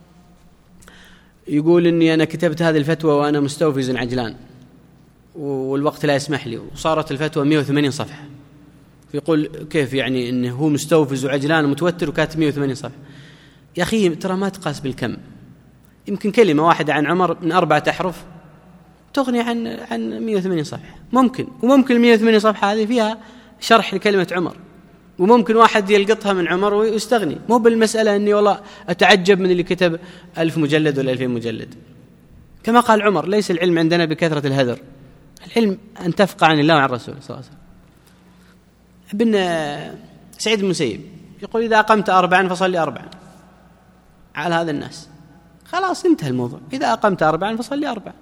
يقول إني أنا كتبت هذه الفتوى وأنا مستوفز عجلان والوقت لا يسمح لي، وصارت الفتوى مئة وثمانين صفحة. يقول كيف يعني إنه هو مستوفز وعجلان ومتوتر وكاتب مئة وثمانين صفحة؟ يا أخي ترى ما تقاس بالكم. يمكن كلمة واحدة عن عمر من أربعة أحرف تغني عن عن مئة وثمانين صفحة، ممكن. وممكن مئة وثمانين صفحة هذه فيها شرح لكلمة عمر، وممكن واحد يلقطها من عمر ويستغني. مو بالمسألة أني والله أتعجب من اللي كتب ألف مجلد ولا ألفين مجلد. كما قال عمر ليس العلم عندنا بكثرة الهذر، العلم أن تفقه عن الله وعن رسوله صلى الله عليه وسلم. ابن سعيد بن المسيب يقول إذا أقمت أربعا فصلي أربعا على هذا الناس، خلاص انتهى الموضوع. إذا أقمت أربعا فصلي أربعا،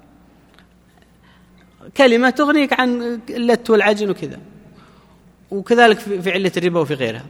كلمة تغنيك عن اللت والعجن وكذا. وكذلك في علة الربا وفي غيرها.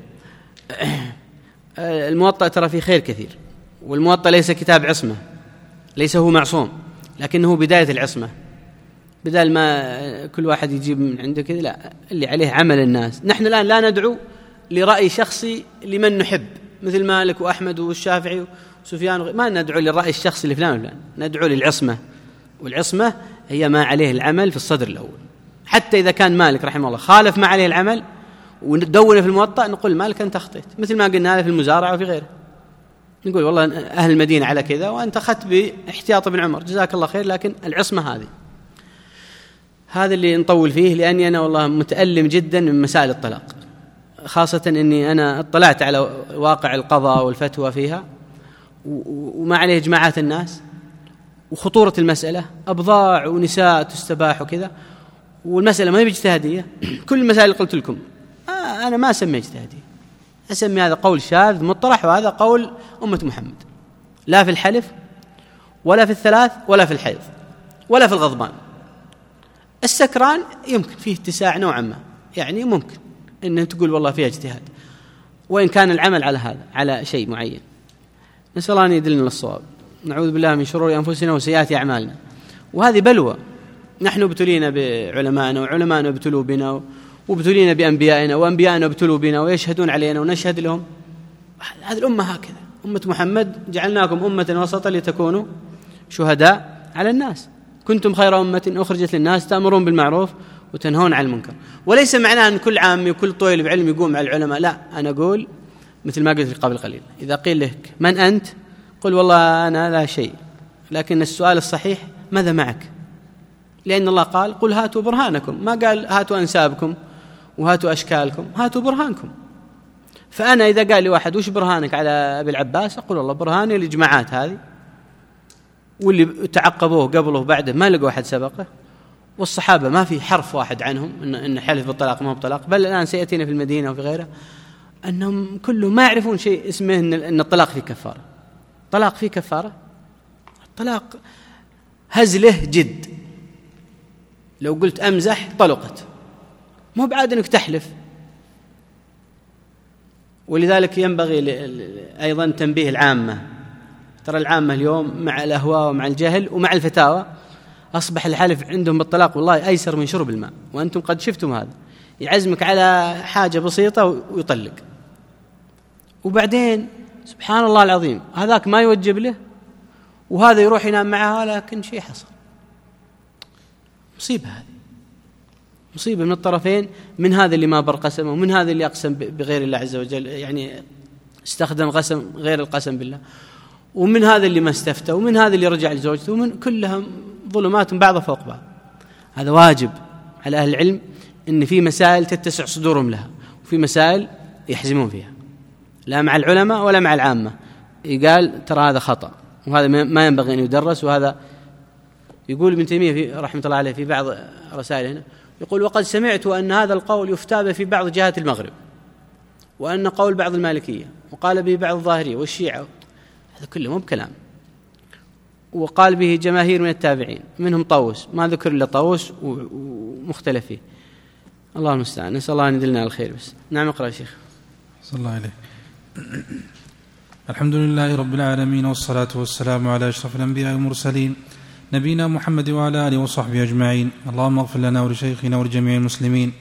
الموطأ ترى فيه خير كثير، والموطأ ليس كتاب عصمة، ليس هو معصوم، لكنه بداية العصمة. بدل ما كل واحد يجيب من عنده كذا، لا، اللي عليه عمل الناس. نحن الآن لا ندعو لرأي شخصي لمن نحب مثل مالك وأحمد والشافعي وسفيان، ما ندعو للرأي الشخصي لفلان وفلان، ندعو للعصمة. والعصمة هي ما عليه العمل في الصدر الأول. حتى إذا كان مالك رحمه الله خالف ما عليه العمل وندونه في الموطأ، نقول مالك أنت أخطيت، مثل ما قلنا هذا في المزارعة وفي غيره. نقول والله أهل المدينة على كذا وأنت أخذت باحتياط ابن عمر، جزاك الله خير، لكن العصمة هذه. هذا اللي نطول فيه، لأني أنا والله متألم جدا من مسائل الطلاق، خاصة أني أنا اطلعت على واقع القضاء والفتوى فيها وما عليه إجماعات الناس وخطورة المسألة، أبضاع ونساء تستباح وكذا. والمسألة ما هي باجتهادية، كل المسائل اللي قلت لكم آه أنا ما أسمي اجتهادية، أسمي هذا قول شاذ مطرح، وهذا قول أمة محمد، لا في الحلف ولا في الثلاث ولا في الحيض ولا في الغضبان. السكران يمكن فيه اتساع نوعا ما، يعني ممكن أن تقول والله فيها اجتهاد، وإن كان العمل على هذا على شيء معين. نسأل الله أن يدلنا للصواب. نعوذ بالله من شرور أنفسنا وسيئات أعمالنا. وهذه بلوى، نحن ابتلينا بعلمائنا وعلمائنا ابتلوا بنا، وابتلينا بأنبيائنا وأنبيائنا ابتلوا بنا ويشهدون علينا ونشهد لهم. هذه الأمة هكذا، أمة محمد جعلناكم أمة وسطا لتكونوا شهداء على الناس، كنتم خير أمة أخرجت للناس تأمرون بالمعروف وتنهون عن المنكر. وليس معناه أن كل عام وكل طويل بعلم يقوم مع العلماء، لا، أنا أقول مثل ما قلت قبل قليل، إذا قيل لك من أنت قل والله أنا لا شيء، لكن السؤال الصحيح ماذا معك؟ لأن الله قال قل هاتوا برهانكم، ما قال هاتوا أنسابكم وهاتوا أشكالكم، هاتوا برهانكم. فأنا إذا قال لي واحد وش برهانك على أبي العباس، أقول والله برهاني الإجماعات هذه، واللي تعقبوه قبله بعده ما لقوا أحد سبقه، والصحابة ما في حرف واحد عنهم إن, إن حلف بالطلاق ما هو بطلاق، بل الآن سيأتينا في المدينة وفي غيرها أنهم كلهم ما يعرفون شيء اسمه إن الطلاق فيه كفارة. طلاق فيه كفارة؟ الطلاق هزله جد، لو قلت أمزح طلقت، مو بعاد أنك تحلف. ولذلك ينبغي أيضا تنبيه العامة، ترى العامة اليوم مع الأهواء ومع الجهل ومع الفتاوى أصبح الحلف عندهم بالطلاق والله أيسر من شرب الماء، وأنتم قد شفتم هذا، يعزمك على حاجة بسيطة ويطلق، وبعدين سبحان الله العظيم هذاك ما يوجب له وهذا يروح ينام معها، لكن شيء حصل. مصيبة هذه، مصيبة من الطرفين، من هذا اللي ما بر قسمه ومن هذا اللي أقسم بغير الله عز وجل، يعني استخدم قسم غير القسم بالله، ومن هذا اللي ما استفتى، ومن هذا اللي رجع لزوجته، ومن كلها ظلمات بعضها فوق بعض. هذا واجب على أهل العلم إن في مسائل تتسع صدورهم لها، وفي مسائل يحزمون فيها، لا مع العلماء ولا مع العامة. يقال ترى هذا خطأ وهذا ما ينبغي أن يدرس. وهذا يقول ابن تيمية في رحمة الله عليه في بعض رسائله هنا، يقول وقد سمعت أن هذا القول يفتى في بعض جهات المغرب، وأن قول بعض المالكية وقال به بعض الظاهرية والشيعة، هذا كله مو بكلام، وقال به جماهير من التابعين منهم طاووس، ما ذكر إلا طاووس ومختلف فيه. الله المستعان، نسأل الله أن يدلنا على الخير. بس نعم، اقرأ يا شيخ. صلى الله عليه. الحمد لله رب العالمين، والصلاة والسلام على أشرف الأنبياء والمرسلين، نبينا محمد وعلى آله وصحبه أجمعين. اللهم اغفر لنا ولشيخنا ولجميع المسلمين.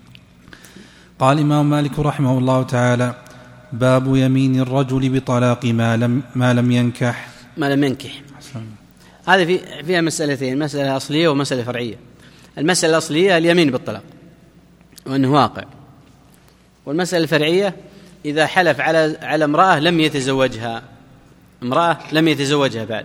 قال الإمام مالك رحمه الله تعالى: باب يمين الرجل بطلاق ما لم, ما لم ينكح ما لم ينكح. هذا في فيها مسألتين، مسألة أصلية ومسألة فرعية. المسألة الأصلية اليمين بالطلاق وأنه واقع، والمسألة الفرعية إذا حلف على على امرأة لم يتزوجها، امرأة لم يتزوجها بعد،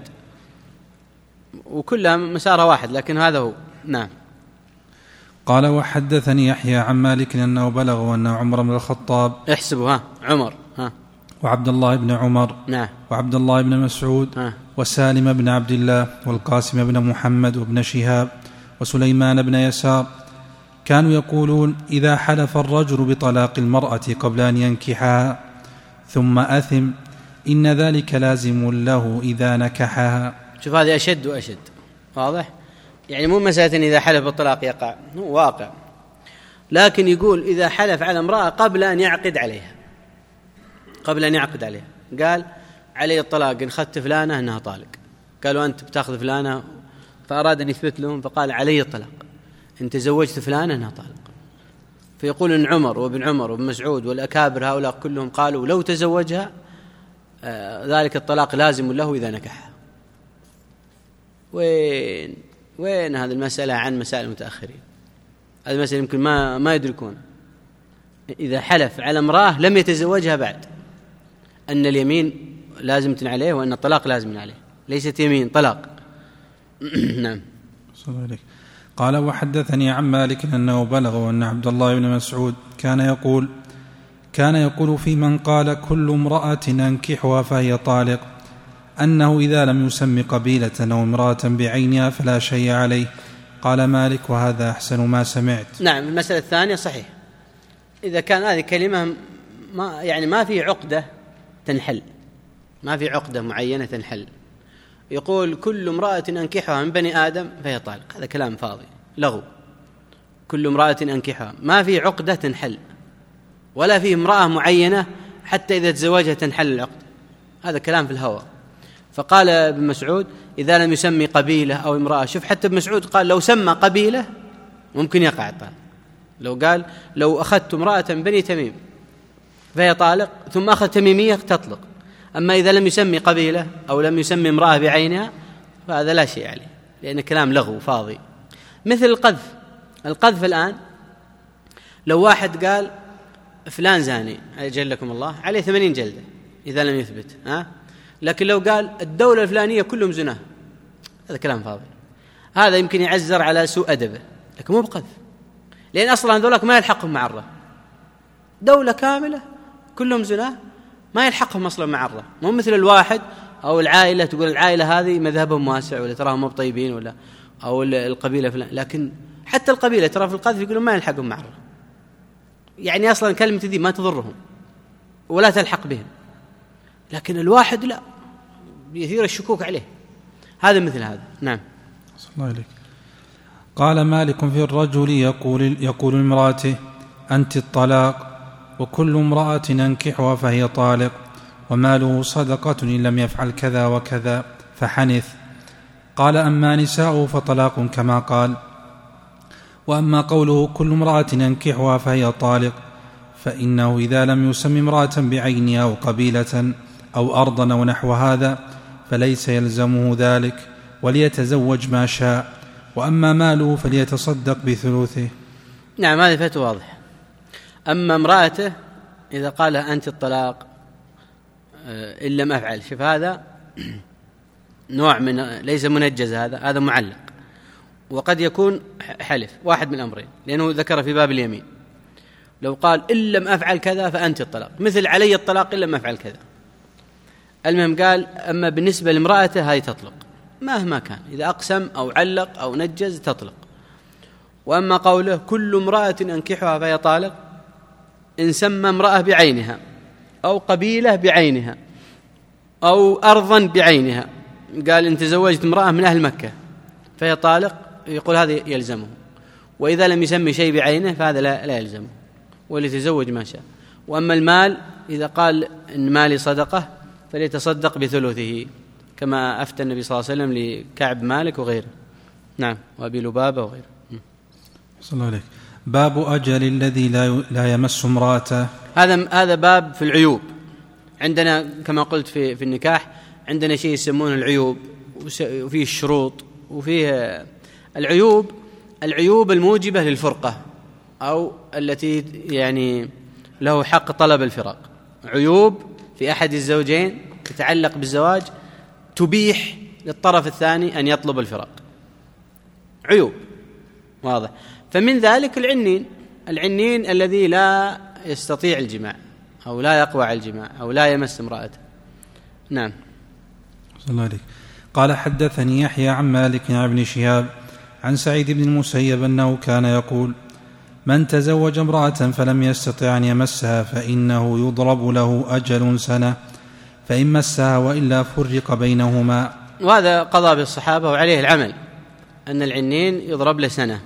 وكلها مسارها واحد، لكن هذا هو. نعم. قال: وحدثني يحيى عن مالك أنه بلغ أن عمر بن الخطاب، احسبوا ها عمر ها وعبد الله بن عمر، نعم، وعبد الله بن مسعود، ها، وسالم بن عبد الله، والقاسم بن محمد، وابن شهاب، وسليمان بن يسار كانوا يقولون: إذا حلف الرجل بطلاق المرأة قبل أن ينكحها ثم أثم إن ذلك لازم له إذا نكحها. شوف هذه أشد وأشد، واضح؟ يعني مو مسألة إذا حلف بالطلاق يقع، هو واقع، لكن يقول إذا حلف على امرأة قبل أن يعقد عليها، قبل أن يعقد عليها قال علي الطلاق إن أخذت فلانة أنها طالق، قالوا أنت بتأخذ فلانة، فأراد أن يثبت لهم فقال علي الطلاق إن تزوجت فلانة أنها طالق. فيقول إن عمر وابن عمر وابن مسعود والأكابر هؤلاء كلهم قالوا لو تزوجها آه ذلك الطلاق لازم له إذا نكحها. وين وين هذه المسألة عن مسائل المتأخرين؟ هذه المسألة يمكن ما ما يدركون. إذا حلف على امرأة لم يتزوجها بعد أن اليمين لازمة عليه وأن الطلاق لازم عليه، ليست يمين، طلاق. نعم. صلى الله عليه. قال: وحدثني عن مالك أنه بلغ أن عبد الله بن مسعود كان يقول كان يقول في من قال كل امرأة أنكحها فهي طالق أنه إذا لم يسم قبيلة أو امرأة بعينها فلا شيء عليه، قال مالك وهذا أحسن ما سمعت. نعم. المسألة الثانية صحيح، إذا كان هذه كلمة ما يعني ما في عقدة تنحل، ما في عقدة معينة تنحل، يقول كل امرأة أنكحها من بني آدم فهي طالق، هذا كلام فاضي لغو. كل امرأة أنكحها، ما في عقدة تنحل، ولا في امرأة معينة حتى إذا تزوجها تنحل العقد، هذا كلام في الهوى. فقال ابن مسعود إذا لم يسمي قبيلة أو امرأة، شوف حتى ابن مسعود قال لو سمى قبيلة ممكن يقع الطلاق، لو قال لو أخذت امرأة من بني تميم فهي طالق ثم أخذ تميمية تطلق، أما إذا لم يسمي قبيلة أو لم يسمي امرأة بعينها فهذا لا شيء عليه، لأن كلام لغو فاضي. مثل القذف، القذف الآن لو واحد قال فلان زاني أجلكم الله عليه ثمانين جلدة إذا لم يثبت، ها؟ لكن لو قال الدولة الفلانية كلهم زناه، هذا كلام فاضي، هذا يمكن يعزر على سوء أدبه، لكن مو بقذف، لأن أصلا ذولاك ما يلحقهم معرة، دولة كاملة كلهم زناه ما يلحقهم أصلا معرة، مو مثل الواحد أو العائلة تقول العائلة هذه مذهبهم واسع ولا تراهم مو طيبين ولا أو القبيلة فلان، لكن حتى القبيلة ترى في القذف يقولون ما يلحقهم معرة، يعني أصلا كلمة ذي ما تضرهم ولا تلحق بهم، لكن الواحد لا، يثير الشكوك عليه، هذا مثل هذا. نعم. صلى الله عليك. قال مالك في الرجل يقول يقول لامرأته أنت الطلاق، وكل امرأة أنكحها فهي طالق، وماله صدقة إن لم يفعل كذا وكذا، فحنث. قال أما نساء فطلاق كما قال. وأما قوله كل امرأة أنكحها فهي طالق فإنه إذا لم يسم امرأة بعينها أو قبيلة أو أرضا ونحو هذا فليس يلزمه ذلك، وليتزوج ما شاء، وأما ماله فليتصدق بثلثه. نعم، هذه فتوى واضحة. أما امرأته إذا قال أنت الطلاق إن لم أفعل، شوف هذا نوع من ليس منجز، هذا هذا معلق، وقد يكون حلف واحد من الأمرين، لأنه ذكر في باب اليمين لو قال إن لم أفعل كذا فأنت الطلاق، مثل علي الطلاق إن لم أفعل كذا. المهم قال أما بالنسبة لامرأته هاي تطلق مهما كان، إذا أقسم أو علق أو نجز تطلق. وأما قوله كل امرأة أنكحها فهي طالق إن سمى امرأة بعينها أو قبيلة بعينها أو أرضا بعينها، قال إن تزوجت امرأة من أهل مكة فهي طالق، يقول هذا يلزمه. وإذا لم يسمي شيء بعينه فهذا لا, لا يلزمه، وليتزوج ما شاء. وأما المال إذا قال إن مالي صدقة فليتصدق بثلثه، كما أفتى النبي صلى الله عليه وسلم لكعب مالك وغيره. نعم، وأبي لبابة وغيره. صلى الله عليه. باب أجل الذي لا لا يمس امرأته. هذا هذا باب في العيوب. عندنا كما قلت في في النكاح عندنا شيء يسمونه العيوب، وفيه الشروط، وفيه العيوب العيوب الموجبة للفرقة أو التي يعني له حق طلب الفراق. عيوب في أحد الزوجين تتعلق بالزواج تبيح للطرف الثاني أن يطلب الفراق، عيوب واضح. فمن ذلك العنين، العنين الذي لا يستطيع الجماع أو لا يقوى على الجماع أو لا يمس امرأته. نعم. صلى الله عليه. قال حدثني يحيى عن مالك عن ابن شهاب عن سعيد بن المسيب أنه كان يقول من تزوج امرأة فلم يستطع أن يمسها فإنه يضرب له أجل سنة، فإن مسها وإلا فرق بينهما. وهذا قضى بالصحابة وعليه العمل، أن العنين يضرب له سنة.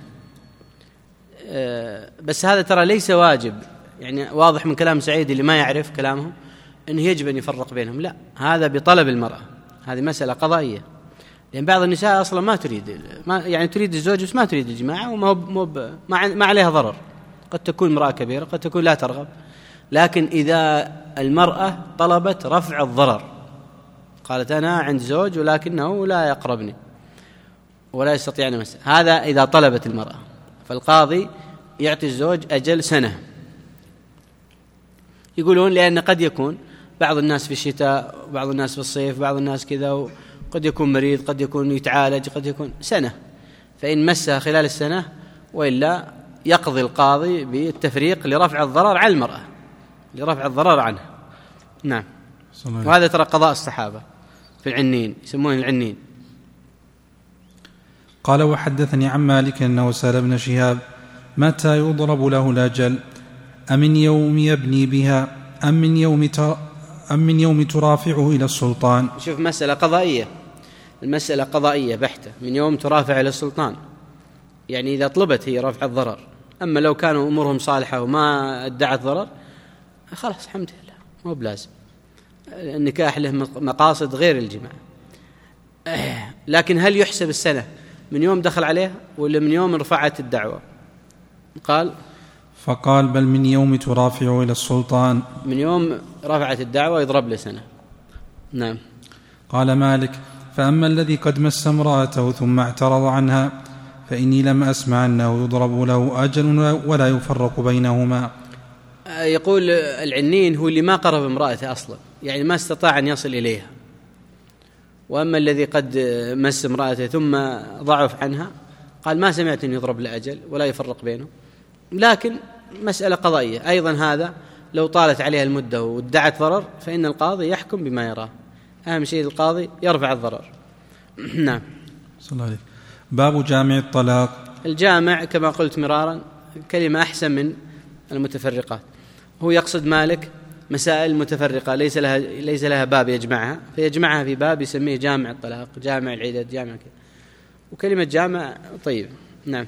بس هذا ترى ليس واجب، يعني واضح من كلام سعيد اللي ما يعرف كلامه أنه يجب أن يفرق بينهم، لا، هذا بطلب المرأة، هذه مسألة قضائية. لأن بعض النساء أصلا ما تريد، ما يعني تريد الزوج بس ما تريد الجماعة، وما ما ما عليها ضرر، قد تكون امرأة كبيرة قد تكون لا ترغب، لكن إذا المرأة طلبت رفع الضرر، قالت أنا عند زوج ولكنه لا يقربني ولا يستطيع أن يمس، هذا إذا طلبت المرأة، فالقاضي يعطي الزوج أجل سنة. يقولون لأن قد يكون بعض الناس في الشتاء وبعض الناس في الصيف، بعض الناس كذا، وقد يكون مريض، قد يكون يتعالج، قد يكون سنة، فإن مسها خلال السنة وإلا يقضي القاضي بالتفريق لرفع الضرر على المرأة، لرفع الضرر عنها. نعم. وهذا ترى قضاء الصحابة في العنين، يسمونه العنين. قال وحدثني عن مالك أنه سأل ابن شهاب متى يضرب له الأجل أمن يوم يبني بها أم من يوم, أم من يوم ترافعه إلى السلطان. شوف مسألة قضائية، المسألة قضائية بحتة، من يوم ترافع إلى السلطان، يعني إذا طلبت هي رفع الضرر. أما لو كانوا أمورهم صالحة وما ادعت ضرر خلاص الحمد لله مو بلازم، النكاح له مقاصد غير الجماع. لكن هل يحسب السنة من يوم دخل عليها ولا من يوم رفعت الدعوة؟ قال فقال بل من يوم ترافع إلى السلطان، من يوم رفعت الدعوة يضرب له سنة. نعم. قال مالك فأما الذي قد مس امرأته ثم اعترض عنها فإني لم أسمع أنه يضرب له أجل ولا يفرق بينهما. يقول العنين هو اللي ما قرب امرأته أصلا، يعني ما استطاع أن يصل إليها. وأما الذي قد مس امرأته ثم ضعف عنها قال ما سمعت أن يضرب لأجل ولا يفرق بينه. لكن مسألة قضائية أيضا، هذا لو طالت عليها المدة وادعت ضرر فإن القاضي يحكم بما يراه، أهم شيء القاضي يرفع الضرر. نعم. صلى الله عليه. باب جامع الطلاق. الجامع كما قلت مرارا كلمة أحسن من المتفرقات. هو يقصد مالك مسائل متفرقة ليس لها, ليس لها باب يجمعها، فيجمعها في باب يسميه جامع الطلاق، جامع العدد، جامع كذا، وكلمة جامع طيب. نعم.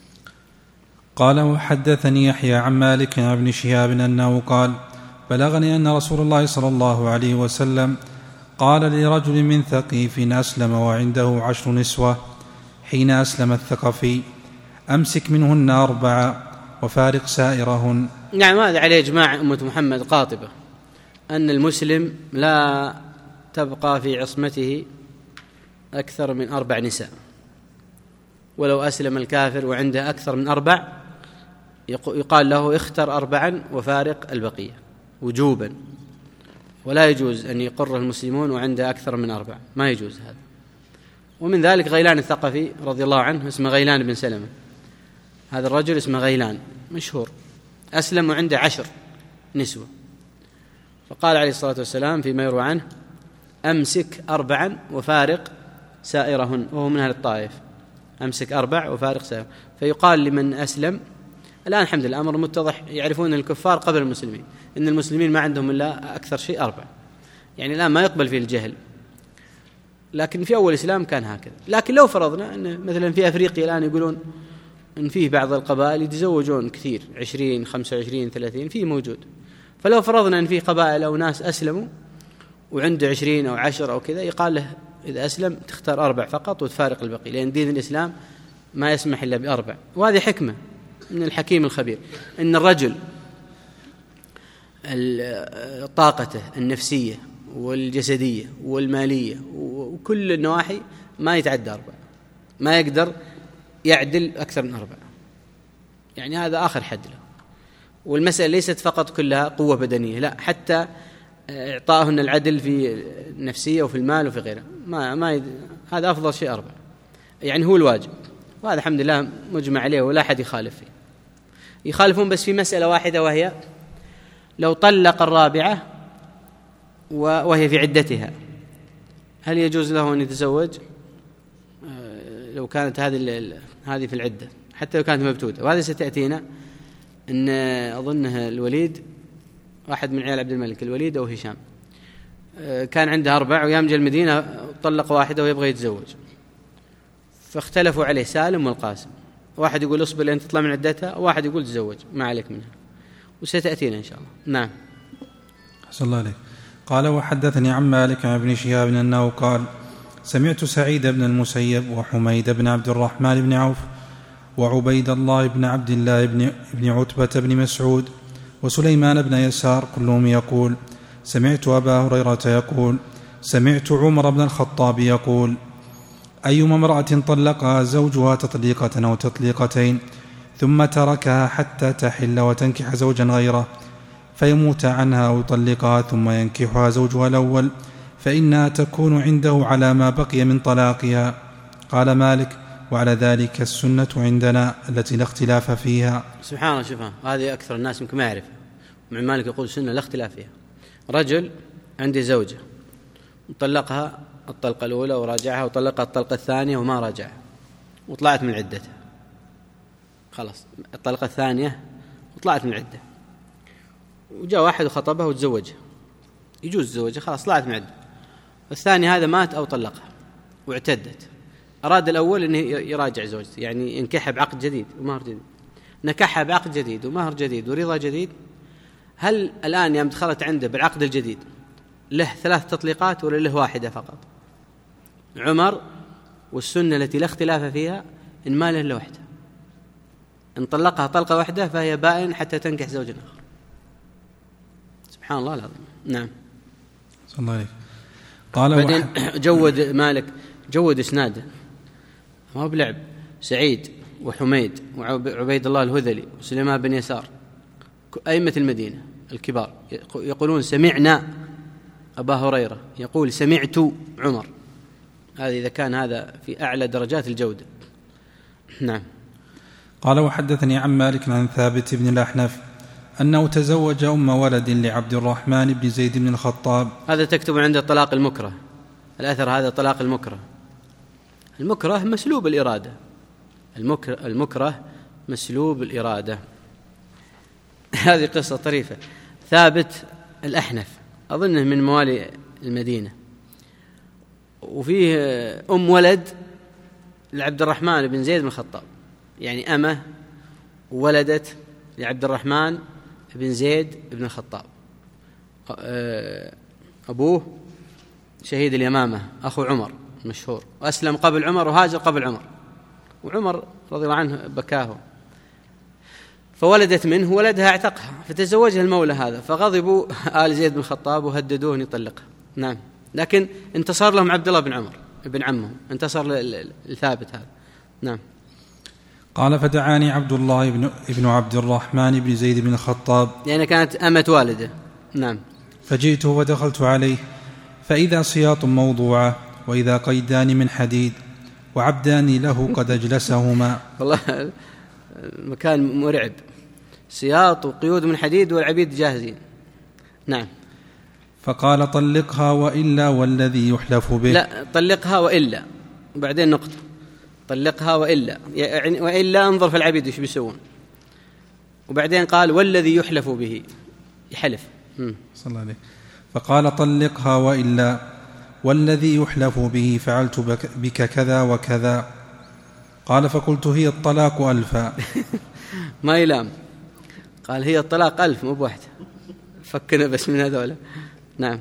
قال وحدثني يحيى عن مالك عن ابن شهاب أنه قال بلغني أن رسول الله صلى الله عليه وسلم قال لرجل من ثقيف أسلم وعنده عشر نسوة حين أسلم الثقفي أمسك منهن أربعة وفارق سائرهن. نعم، هذا عليه إجماع أمة محمد قاطبة، أن المسلم لا تبقى في عصمته أكثر من أربع نساء، ولو أسلم الكافر وعنده أكثر من أربع يقال له اختر أربعا وفارق البقية وجوبا، ولا يجوز أن يقر المسلمون وعنده أكثر من أربع، ما يجوز هذا. ومن ذلك غيلان الثقفي رضي الله عنه، اسمه غيلان بن سلمة، هذا الرجل اسمه غيلان مشهور، أسلم وعنده عشر نسوة، فقال عليه الصلاة والسلام فيما يروى عنه أمسك أربعا وفارق سائرهن، وهو من أهل الطائف، أمسك أربع وفارق سائر. فيقال لمن أسلم الآن الحمد لله أمر متضح، يعرفون الكفار قبل المسلمين إن المسلمين ما عندهم إلا أكثر شيء أربع، يعني الآن ما يقبل فيه الجهل، لكن في أول الإسلام كان هكذا. لكن لو فرضنا أن مثلا في أفريقيا الآن يقولون أن فيه بعض القبائل يتزوجون كثير، عشرين خمسة وعشرين ثلاثين، فيه موجود، فلو فرضنا أن فيه قبائل أو ناس أسلموا وعنده عشرين أو عشر أو كذا، يقال له إذا أسلم تختار أربع فقط وتفارق البقية، لأن دين الإسلام ما يسمح إلا بأربع. وهذه حكمة من الحكيم الخبير، أن الرجل طاقته النفسية والجسدية والمالية وكل النواحي ما يتعدى أربع، ما يقدر يعدل أكثر من أربع، يعني هذا آخر حد له. والمسألة ليست فقط كلها قوة بدنية، لا، حتى إعطاهن العدل في النفسية وفي المال وفي غيره، ما ما يد... هذا أفضل شيء أربع، يعني هو الواجب، وهذا الحمد لله مجمع عليه ولا أحد يخالف فيه. يخالفون بس في مسألة واحدة، وهي لو طلق الرابعة وهي في عدتها هل يجوز له أن يتزوج لو كانت هذه هذه في العدة، حتى لو كانت مبتوتة؟ وهذا ستأتينا، أن أظنها الوليد، واحد من عيال عبد الملك، الوليد أو هشام، كان عنده أربع ويام جاء المدينة طلق واحدة ويبغى يتزوج، فاختلفوا عليه سالم والقاسم، واحد يقول اصبر لأن تطلع من عدتها، وواحد يقول تزوج ما عليك منها، وستأتينا إن شاء الله. نعم. حسن الله عليك. قال وحدثني عن مالك عن ابن شهاب أنه قال سمعت سعيد بن المسيب وحميد بن عبد الرحمن بن عوف وعبيد الله بن عبد الله بن, بن عتبة بن مسعود وسليمان بن يسار كلهم يقول سمعت أبا هريرة يقول سمعت عمر بن الخطاب يقول أيما امرأة طلقها زوجها تطليقة أو تطليقتين ثم تركها حتى تحل وتنكح زوجا غيره فيموت عنها أو يطلقها ثم ينكحها زوجها الأول فإنها تكون عنده على ما بقي من طلاقها. قال مالك وعلى ذلك السنة عندنا التي لا اختلاف فيها. سبحان الله، شوفها هذه أكثر الناس يمكن ما يعرف. مع مالك يقول سنة لا اختلاف فيها. رجل عنده زوجة طلقها الطلقة الأولى وراجعها، وطلقها الطلقة الثانية وما راجعها، وطلعت من عدتها، خلاص الطلقة الثانية وطلعت من العدة، وجاء واحد وخطبها وتزوجها، يجوز تزوجها، خلاص طلعت من عدة. الثاني هذا مات أو طلقها واعتدت، أراد الأول أنه يراجع زوجته، يعني ينكحها بعقد جديد ومهر جديد، نكحها بعقد جديد ومهر جديد ورضا جديد. هل الآن يوم دخلت عنده بالعقد الجديد له ثلاث تطليقات ولا له واحدة فقط؟ عمر والسنة التي لا اختلاف فيها إن ما له إلا واحدة، إن طلقها طلقة واحدة فهي بائن حتى تنكح زوجا آخر. سبحان الله العظيم. نعم. صلى الله عليه. قال بعدين جود مالك جود إسناده، ما هو بلعب. سعيد وحميد وعبيد الله الهذلي وسليمان بن يسار أئمة المدينة الكبار يقولون سمعنا أبا هريرة يقول سمعت عمر. هذا إذا كان هذا في أعلى درجات الجودة. نعم. قال وحدثني عن مالك عن ثابت بن الأحنف أنه تزوج أم ولد لعبد الرحمن بن زيد بن الخطاب. هذا تكتب عند طلاق المكره، الأثر هذا طلاق المكره. المكره مسلوب الإرادة، المكره, المكره مسلوب الإرادة. هذه قصة طريفة. ثابت الأحنف أظنه من موالي المدينة، وفيه أم ولد لعبد الرحمن بن زيد بن الخطاب، يعني أمه ولدت لعبد الرحمن بن زيد بن الخطاب. أبوه شهيد اليمامة أخو عمر مشهور، وأسلم قبل عمر وهاجر قبل عمر، وعمر رضي الله عنه بكاه، فولدت منه ولدها اعتقها، فتزوجها المولى هذا، فغضبوا آل زيد بن الخطاب وهددوه أن يطلقها. نعم. لكن انتصر لهم عبد الله بن عمر ابن عمه، انتصر الثابت هذا. نعم. قال فدعاني عبد الله بن, ابن عبد الرحمن بن زيد بن الخطاب، يعني كانت أمة والده. نعم. فجئته ودخلت عليه فإذا سياط موضوعة وإذا قيدان من حديد وعبدان له قد أجلسهما. والله المكان مرعب، سياط وقيود من حديد والعبيد جاهزين. نعم. فقال طلقها وإلا والذي يحلف به. لا، طلقها وإلا، وبعدين نقطة، طلقها وإلا، يعني وإلا انظر في العبيد ايش بيسوون. وبعدين قال والذي يحلف به، يحلف. صلى الله عليه. فقال طلقها وإلا والذي يحلف به فعلت بك كذا وكذا. قال فقلت هي الطلاق ألفا. ما يلام، قال هي الطلاق ألف مو بواحدة، فكنا بس من هذولا. نعم.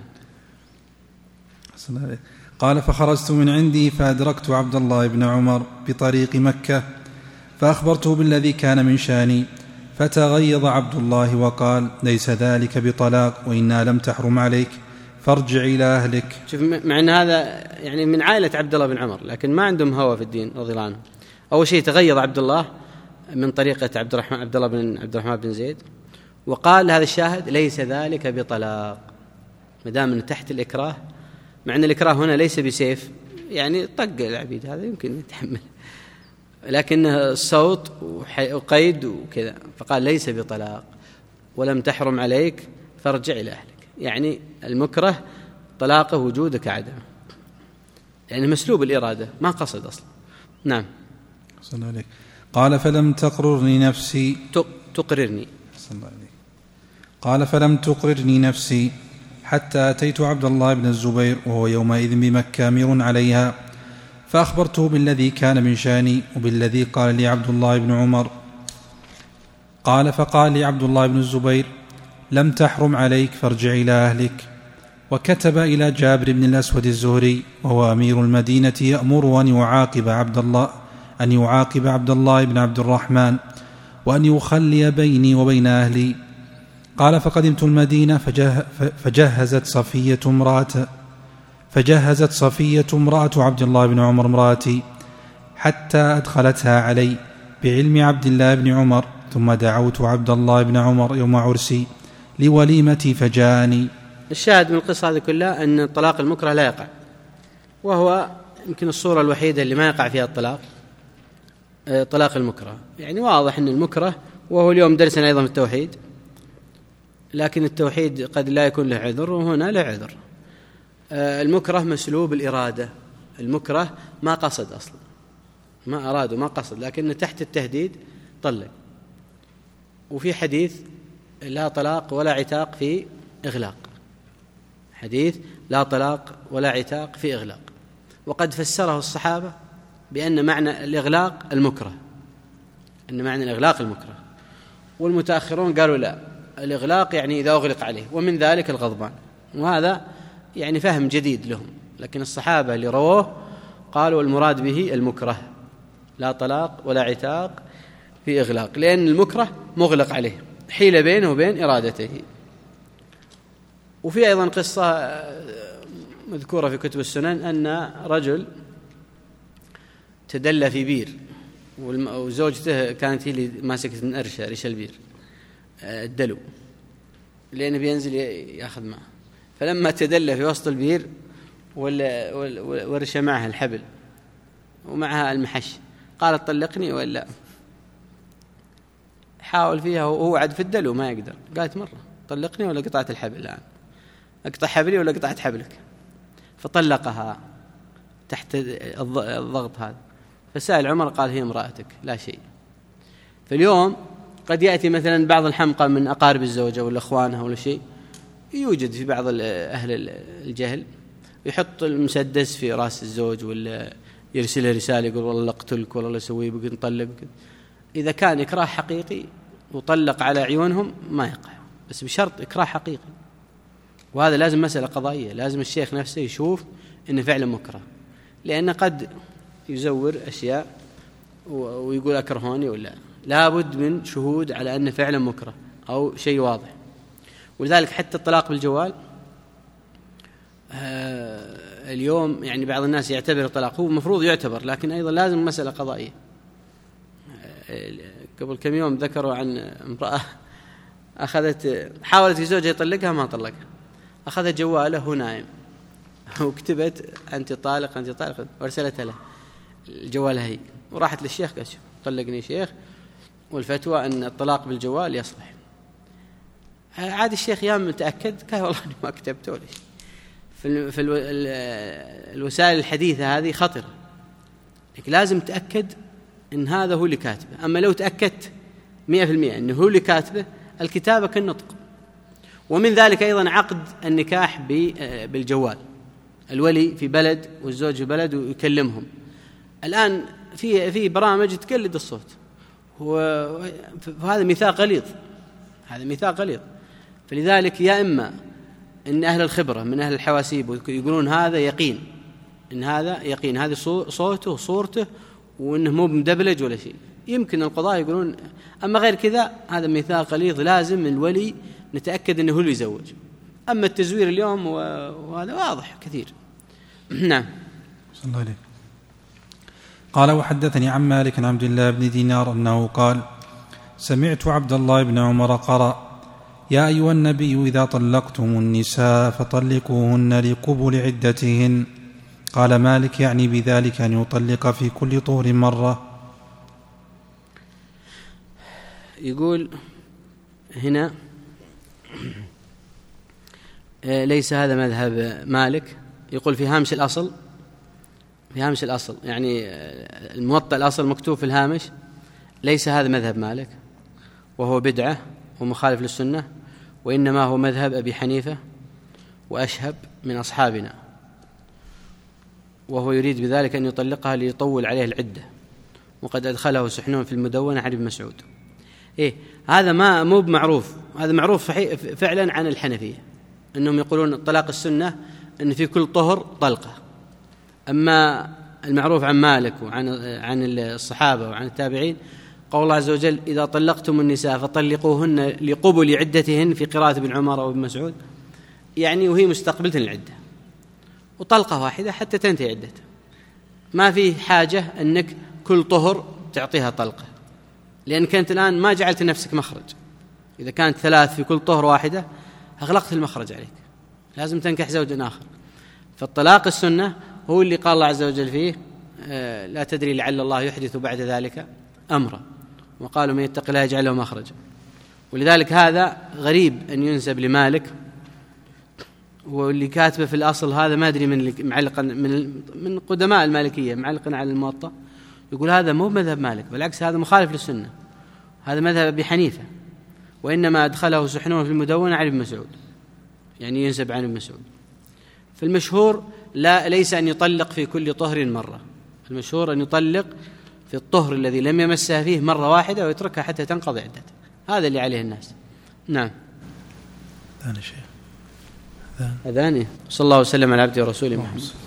قال فخرجت من عندي فأدركت عبد الله بن عمر بطريق مكة فأخبرته بالذي كان من شاني، فتغيظ عبد الله وقال ليس ذلك بطلاق وإنا لم تحرم عليك فارجع إلى أهلك. شوف، مع أن هذا يعني من عائلة عبد الله بن عمر، لكن ما عندهم هوى في الدين رضي الله عنه. أول شيء تغيظ عبد الله من طريقة عبد الرحمن عبد الله بن عبد الرحمن بن زيد، وقال هذا الشاهد ليس ذلك بطلاق، ما دام من تحت الإكراه، مع أن الإكراه هنا ليس بسيف، يعني طق العبيد هذا يمكن يتحمل، لكنه الصوت وقيد وكذا. فقال ليس بطلاق ولم تحرم عليك فارجع إلى أهلك، يعني المكره طلاقه وجودك عدمه، يعني مسلوب الإرادة، ما قصد أصلا. نعم. صلى الله عليه. قال فلم تقررني نفسي تقررني صلى الله عليه. قال فلم تقررني نفسي حتى أتيت عبد الله بن الزبير وهو يومئذ بمكة أمير عليها، فأخبرته بالذي كان من شاني وبالذي قال لي عبد الله بن عمر. قال فقال لي عبد الله بن الزبير لم تحرم عليك فارجع إلى أهلك. وكتب إلى جابر بن الأسود الزهري وهو أمير المدينة يأمر أن يعاقب عبد الله أن يعاقب عبد الله بن عبد الرحمن وأن يخلي بيني وبين أهلي. قال فقدمت المدينة فجه فجهزت صفية امرأة فجهزت صفية امرأة عبد الله بن عمر امرأتي حتى أدخلتها علي بعلم عبد الله بن عمر، ثم دعوت عبد الله بن عمر يوم عرسي لوليمتي فجاءني. الشاهد من القصة هذه كلها أن طلاق المكره لا يقع، وهو يمكن الصورة الوحيدة اللي ما يقع فيها الطلاق طلاق المكره. يعني واضح أن المكره، وهو اليوم درسنا أيضا في التوحيد، لكن التوحيد قد لا يكون له عذر وهنا له عذر. المكره مسلوب الإرادة، المكره ما قصد أصلا، ما أراد وما قصد، لكن تحت التهديد طلق. وفي حديث لا طلاق ولا عتاق في إغلاق، حديث لا طلاق ولا عتاق في إغلاق، وقد فسره الصحابة بأن معنى الإغلاق المكره، أن معنى الإغلاق المكره، والمتأخرون قالوا لا، الإغلاق يعني إذا أغلق عليه، ومن ذلك الغضبان. وهذا يعني فهم جديد لهم، لكن الصحابة اللي رووه قالوا المراد به المكره، لا طلاق ولا عتاق في إغلاق، لأن المكره مغلق عليه، حيل بينه وبين إرادته. وفي أيضا قصة مذكورة في كتب السنن أن رجل تدلى في بير، وزوجته كانت هي اللي ماسكة من أرشة ريش البير الدلو، لأنه بينزل يأخذ معه، فلما تدلى في وسط البير ورش معها الحبل ومعها المحش، قالت طلقني ولا، حاول فيها وهو عاد في الدلو ما يقدر، قالت مرة طلقني ولا قطعت الحبل الآن، أقطع حبلي ولا قطعت حبلك، فطلقها تحت الضغط هذا. فسأل عمر قال هي امرأتك لا شيء. فاليوم قد يأتي مثلا بعض الحمقى من أقارب الزوجة ولا أخوانها ولا شيء، يوجد في بعض أهل الجهل يحط المسدس في رأس الزوج، ولا يرسله رسالة يقول والله اقتلك والله سوي بقى نطلق. إذا كان إكراه حقيقي وطلق على عيونهم ما يقع، بس بشرط إكراه حقيقي، وهذا لازم مسألة قضائية، لازم الشيخ نفسه يشوف إنه فعلا مكره، لأن قد يزور أشياء ويقول أكرهوني ولا، لابد من شهود على أنه فعلا مكره أو شيء واضح. ولذلك حتى الطلاق بالجوال آه اليوم يعني بعض الناس يعتبر الطلاق هو مفروض يعتبر، لكن أيضا لازم مسألة قضائية. آه قبل كم يوم ذكروا عن امرأة أخذت حاولت زوجها يطلقها ما طلقها، أخذت جواله هو نايم وكتبت أنت طالق أنت طالق وارسلتها له الجوال هي، وراحت للشيخ قال شوف طلقني شيخ، والفتوى أن الطلاق بالجوال يصلح. عاد الشيخ يام متأكد قال والله ما كتبته ولا شيء. في, في الو... الوسائل الحديثة هذه خطرة، لكن لازم تأكد أن هذا هو اللي كاتبه. أما لو تأكدت مئة في المئة أنه هو اللي كاتبه، الكتابة كالنطق. ومن ذلك أيضا عقد النكاح بالجوال، الولي في بلد والزوج في بلد ويكلمهم. الآن في في برامج تقلد الصوت، وهذا ميثاق غليظ، هذا ميثاق غليظ. فلذلك يا إما إن أهل الخبرة من أهل الحواسيب يقولون هذا يقين، إن هذا يقين هذا صوته وصورته وإنه مو مدبلج ولا شيء، يمكن القضاء يقولون. أما غير كذا هذا ميثاق غليظ، لازم الولي نتأكد أنه هو اللي يزوج. أما التزوير اليوم وهذا واضح كثير. نعم. صلى الله عليه. قال وحدثني عن مالك عن عبد الله بن دينار أنه قال سمعت عبد الله بن عمر قرأ يا أيها النبي إذا طلقتم النساء فطلقوهن لقبل عدتهن. قال مالك يعني بذلك أن يطلق في كل طهر مرة. يقول هنا ليس هذا مذهب مالك، يقول في هامش الأصل، في هامش الأصل يعني الموطأ الأصل مكتوب في الهامش ليس هذا مذهب مالك وهو بدعة ومخالف للسنة، وإنما هو مذهب أبي حنيفة وأشهب من أصحابنا، وهو يريد بذلك أن يطلقها ليطول عليه العدة، وقد أدخله سحنون في المدونة عن ابن مسعود. إيه هذا ما مو بمعروف، هذا معروف فعلا عن الحنفية أنهم يقولون الطلاق السنة أن في كل طهر طلقة. أما المعروف عن مالك وعن عن الصحابة وعن التابعين قول الله عز وجل إذا طلقتم النساء فطلقوهن لقبل عدتهن في قراءة ابن عمر وابن مسعود، يعني وهي مستقبلة العدة، وطلقة واحدة حتى تنتهي عدتها، ما في حاجة أنك كل طهر تعطيها طلقة، لأن كانت الآن ما جعلت نفسك مخرج. إذا كانت ثلاث في كل طهر واحدة أغلقت المخرج عليك، لازم تنكح زوجا آخر. فالطلاق السنة هو اللي قال الله عز وجل فيه آه لا تدري لعل الله يحدث بعد ذلك أمرا، وقالوا من يتق الله يجعل له مخرجا. ولذلك هذا غريب أن ينسب لمالك، واللي كاتبه في الأصل هذا ما أدري من معلقا من من قدماء المالكية معلقا على الموطأ، يقول هذا مو مذهب مالك، بالعكس هذا مخالف للسنة، هذا مذهب أبي حنيفة، وإنما أدخله سحنون في المدونة عن ابن مسعود، يعني ينسب عن ابن مسعود. فالمشهور لا ليس أن يطلق في كل طهر مرة، المشهور أن يطلق في الطهر الذي لم يمسها فيه مرة واحدة ويتركها حتى تنقضي عدته، هذا اللي عليه الناس. نعم. أذان شيء أذاني. صلى الله وسلم على عبده ورسوله محمد.